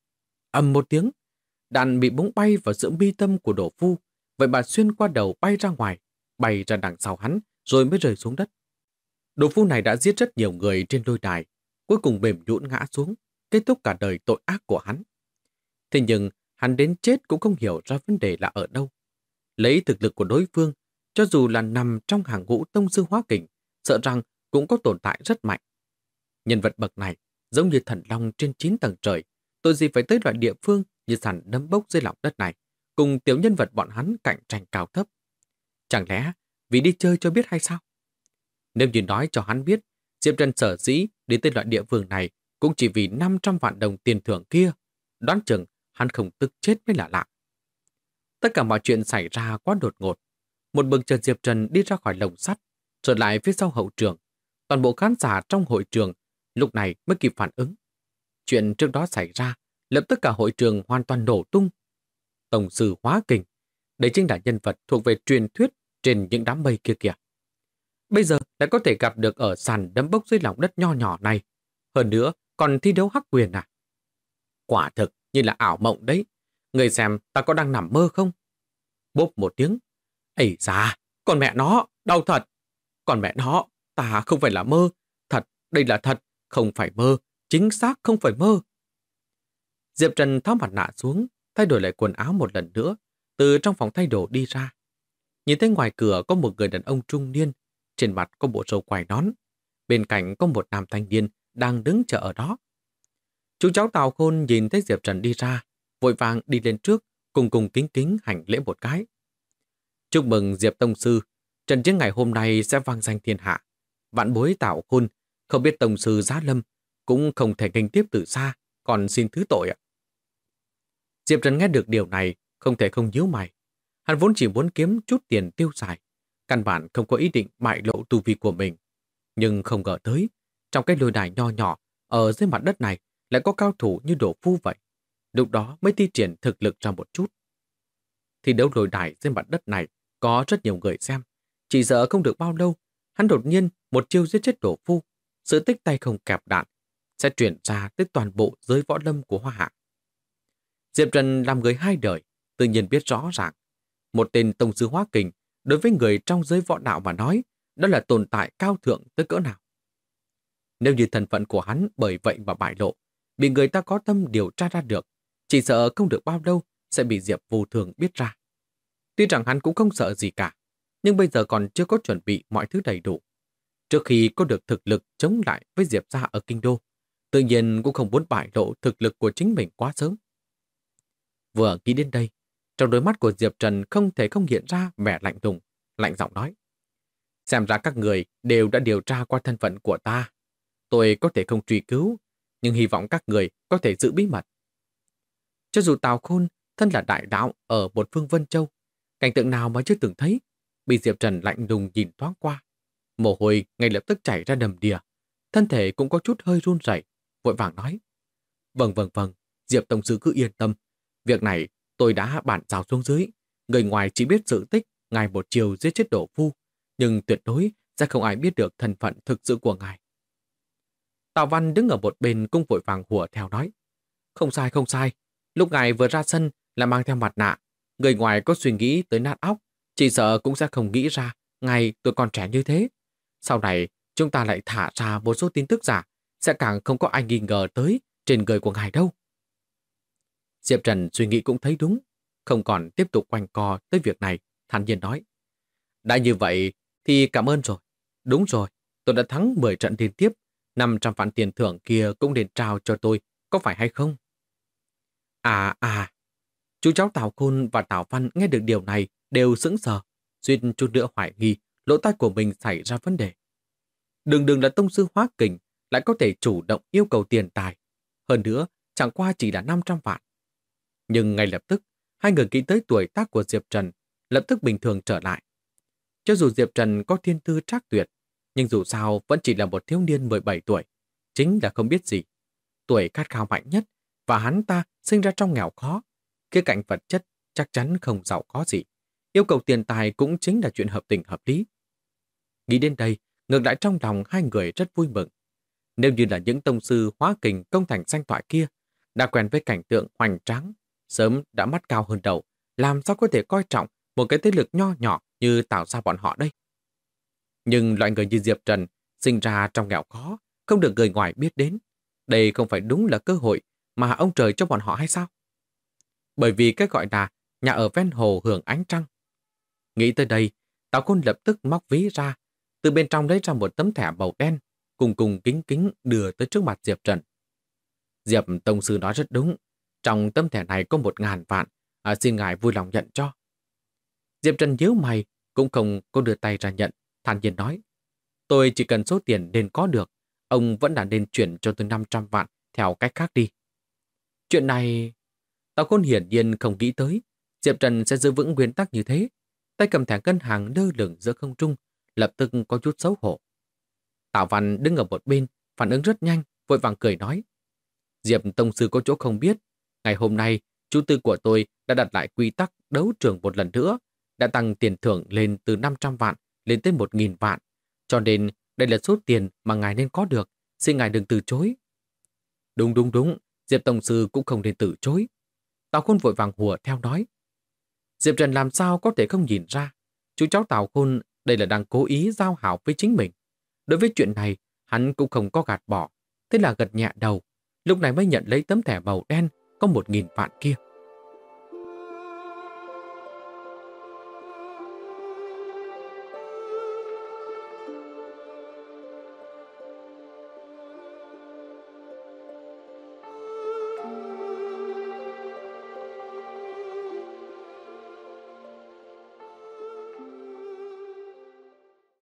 Ầm một tiếng, đạn bị búng bay vào giữa mi tâm của Đỗ Phu, vậy mà xuyên qua đầu bay ra ngoài, bay ra đằng sau hắn, rồi mới rơi xuống đất. Đỗ Phu này đã giết rất nhiều người trên lôi đài, cuối cùng mềm nhũn ngã xuống, kết thúc cả đời tội ác của hắn. Thế nhưng, hắn đến chết cũng không hiểu ra vấn đề là ở đâu. Lấy thực lực của đối phương, cho dù là nằm trong hàng ngũ tông sư hóa kình, sợ rằng cũng có tồn tại rất mạnh. Nhân vật bậc này, giống như thần long trên 9 tầng trời, tội gì phải tới loại địa phương như sàn đấm bốc dưới lòng đất này, cùng tiểu nhân vật bọn hắn cạnh tranh cao thấp. Chẳng lẽ vì đi chơi cho biết hay sao? Nếu như nói cho hắn biết, Diệp Trần sở dĩ đi tới loại địa phương này cũng chỉ vì 500 vạn đồng tiền thưởng kia, đoán chừng hắn không tức chết mới là lạ. Tất cả mọi chuyện xảy ra quá đột ngột. Một bừng chợt Diệp Trần đi ra khỏi lồng sắt, trở lại phía sau hậu trường. Toàn bộ khán giả trong hội trường lúc này mới kịp phản ứng. Chuyện trước đó xảy ra, lập tức cả hội trường hoàn toàn nổ tung. Tổng sư hóa kình, đây chính là nhân vật thuộc về truyền thuyết trên những đám mây kia kìa. Bây giờ lại có thể gặp được ở sàn đấm bốc dưới lòng đất nho nhỏ này. Hơn nữa, còn thi đấu hắc quyền à? Quả thực như là ảo mộng đấy. Người xem ta có đang nằm mơ không? Bốp một tiếng. Ây da, còn mẹ nó, đau thật. Còn mẹ nó, ta không phải là mơ. Thật, đây là thật, không phải mơ. Chính xác không phải mơ. Diệp Trần tháo mặt nạ xuống, thay đổi lại quần áo một lần nữa, từ trong phòng thay đồ đi ra. Nhìn thấy ngoài cửa có một người đàn ông trung niên, trên mặt có bộ râu quai nón. Bên cạnh có một nam thanh niên đang đứng chờ ở đó. Chú cháu Tào Khôn nhìn thấy Diệp Trần đi ra, vội vàng đi lên trước, cùng cùng kính kính hành lễ một cái. Chúc mừng Diệp Tông Sư, trận chiến ngày hôm nay sẽ vang danh thiên hạ. Vạn bối Tào Khôn, không biết Tông Sư Giá Lâm, cũng không thể nghênh tiếp từ xa, còn xin thứ tội ạ. Diệp Trần nghe được điều này, không thể không nhíu mày. Hắn vốn chỉ muốn kiếm chút tiền tiêu xài, căn bản không có ý định bại lộ tu vi của mình. Nhưng không ngờ tới, trong cái lôi đài nho nhỏ ở dưới mặt đất này lại có cao thủ như Đỗ Phu vậy. Lúc đó mới thi triển thực lực ra một chút. Thi đấu lôi đài dưới mặt đất này có rất nhiều người xem. Chỉ sợ không được bao lâu, hắn đột nhiên một chiêu giết chết Đỗ Phu. Sự tích tay không kẹp đạn sẽ chuyển ra tới toàn bộ giới võ lâm của Hoa Hạ. Diệp Trần làm người hai đời, tự nhiên biết rõ ràng. Một tên tông sư hóa kình đối với người trong giới võ đạo mà nói, đó là tồn tại cao thượng tới cỡ nào. Nếu như thân phận của hắn bởi vậy mà bại lộ, bị người ta có tâm điều tra ra được, chỉ sợ không được bao lâu sẽ bị Diệp Vô Thường biết ra. Tuy rằng hắn cũng không sợ gì cả, nhưng bây giờ còn chưa có chuẩn bị mọi thứ đầy đủ. Trước khi có được thực lực chống lại với Diệp gia ở Kinh Đô, tự nhiên cũng không muốn bại lộ thực lực của chính mình quá sớm. Vừa nghĩ đến đây, trong đôi mắt của Diệp Trần không thể không hiện ra vẻ lạnh lùng, lạnh giọng nói. Xem ra các người đều đã điều tra qua thân phận của ta. Tôi có thể không truy cứu, nhưng hy vọng các người có thể giữ bí mật. Cho dù Tào Khôn thân là đại đạo ở một phương Vân Châu, cảnh tượng nào mà chưa từng thấy, bị Diệp Trần lạnh lùng nhìn thoáng qua. Mồ hôi ngay lập tức chảy ra đầm đìa, thân thể cũng có chút hơi run rẩy, vội vàng nói. Vâng, Diệp Tổng Sư cứ yên tâm. Việc này tôi đã bản giao xuống dưới. Người ngoài chỉ biết sự tích ngài một chiều giết chết Đỗ Phu, nhưng tuyệt đối sẽ không ai biết được thân phận thực sự của ngài. Tào Văn đứng ở một bên cũng vội vàng hùa theo nói. Không sai. Lúc ngài vừa ra sân là mang theo mặt nạ. Người ngoài có suy nghĩ tới nát óc, chỉ sợ cũng sẽ không nghĩ ra ngài tuổi còn trẻ như thế. Sau này chúng ta lại thả ra một số tin tức giả, sẽ càng không có ai nghi ngờ tới trên người của ngài đâu. Diệp Trần suy nghĩ cũng thấy đúng, không còn tiếp tục quanh co tới việc này, thản nhiên nói. Đã như vậy thì cảm ơn rồi. Đúng rồi, tôi đã thắng 10 trận liên tiếp, 500 vạn tiền thưởng kia cũng nên trao cho tôi, có phải hay không? Chú cháu Tào Khôn và Tào Văn nghe được điều này đều sững sờ, suýt chút nữa hoài nghi lỗ tai của mình xảy ra vấn đề. Đừng là tông sư hóa kình lại có thể chủ động yêu cầu tiền tài. Hơn nữa, chẳng qua chỉ là 500 vạn. Nhưng ngay lập tức, hai người nghĩ tới tuổi tác của Diệp Trần, lập tức bình thường trở lại. Cho dù Diệp Trần có thiên tư trác tuyệt, nhưng dù sao vẫn chỉ là một thiếu niên 17 tuổi, chính là không biết gì. Tuổi khát khao mạnh nhất, và hắn ta sinh ra trong nghèo khó. Khía cạnh vật chất chắc chắn không giàu có gì. Yêu cầu tiền tài cũng chính là chuyện hợp tình hợp lý. Nghĩ đến đây, ngược lại trong lòng hai người rất vui mừng. Nếu như là những tông sư hóa kình công thành danh toại kia, đã quen với cảnh tượng hoành tráng, sớm đã mắt cao hơn đầu, làm sao có thể coi trọng một cái thế lực nho nhỏ như tạo ra bọn họ đây. Nhưng loại người như Diệp Trần sinh ra trong nghèo khó, không được người ngoài biết đến. Đây không phải đúng là cơ hội mà ông trời cho bọn họ hay sao? Bởi vì cái gọi là nhà ở ven hồ hưởng ánh trăng. Nghĩ tới đây, Tào Khôn lập tức móc ví ra, từ bên trong lấy ra một tấm thẻ màu đen, cùng kính kính đưa tới trước mặt Diệp Trần. Diệp Tông Sư nói rất đúng, trong tấm thẻ này có 1.000 vạn, xin ngài vui lòng nhận cho. Diệp Trần nhíu mày, cũng không có đưa tay ra nhận, thản nhiên nói. Tôi chỉ cần số tiền nên có được, ông vẫn là nên chuyển cho tôi 500 vạn theo cách khác đi. Chuyện này... Tào Khôn hiển nhiên không nghĩ tới Diệp Trần sẽ giữ vững nguyên tắc như thế. Tay cầm thẻ ngân hàng lơ lửng giữa không trung, lập tức có chút xấu hổ. Tào Văn đứng ở một bên, phản ứng rất nhanh, vội vàng cười nói. Diệp tông sư có chỗ không biết. Ngày hôm nay, chủ tư của tôi đã đặt lại quy tắc đấu trường một lần nữa, đã tăng tiền thưởng lên từ 500 vạn lên tới 1.000 vạn. Cho nên, đây là số tiền mà ngài nên có được, xin ngài đừng từ chối. Đúng, Diệp tông sư cũng không nên từ chối. Tào Khôn vội vàng hùa theo nói. Diệp Trần làm sao có thể không nhìn ra. Chú cháu Tào Khôn đây là đang cố ý giao hảo với chính mình. Đối với chuyện này, hắn cũng không có gạt bỏ. Thế là gật nhẹ đầu, lúc này mới nhận lấy tấm thẻ màu đen có 1.000 vạn kia.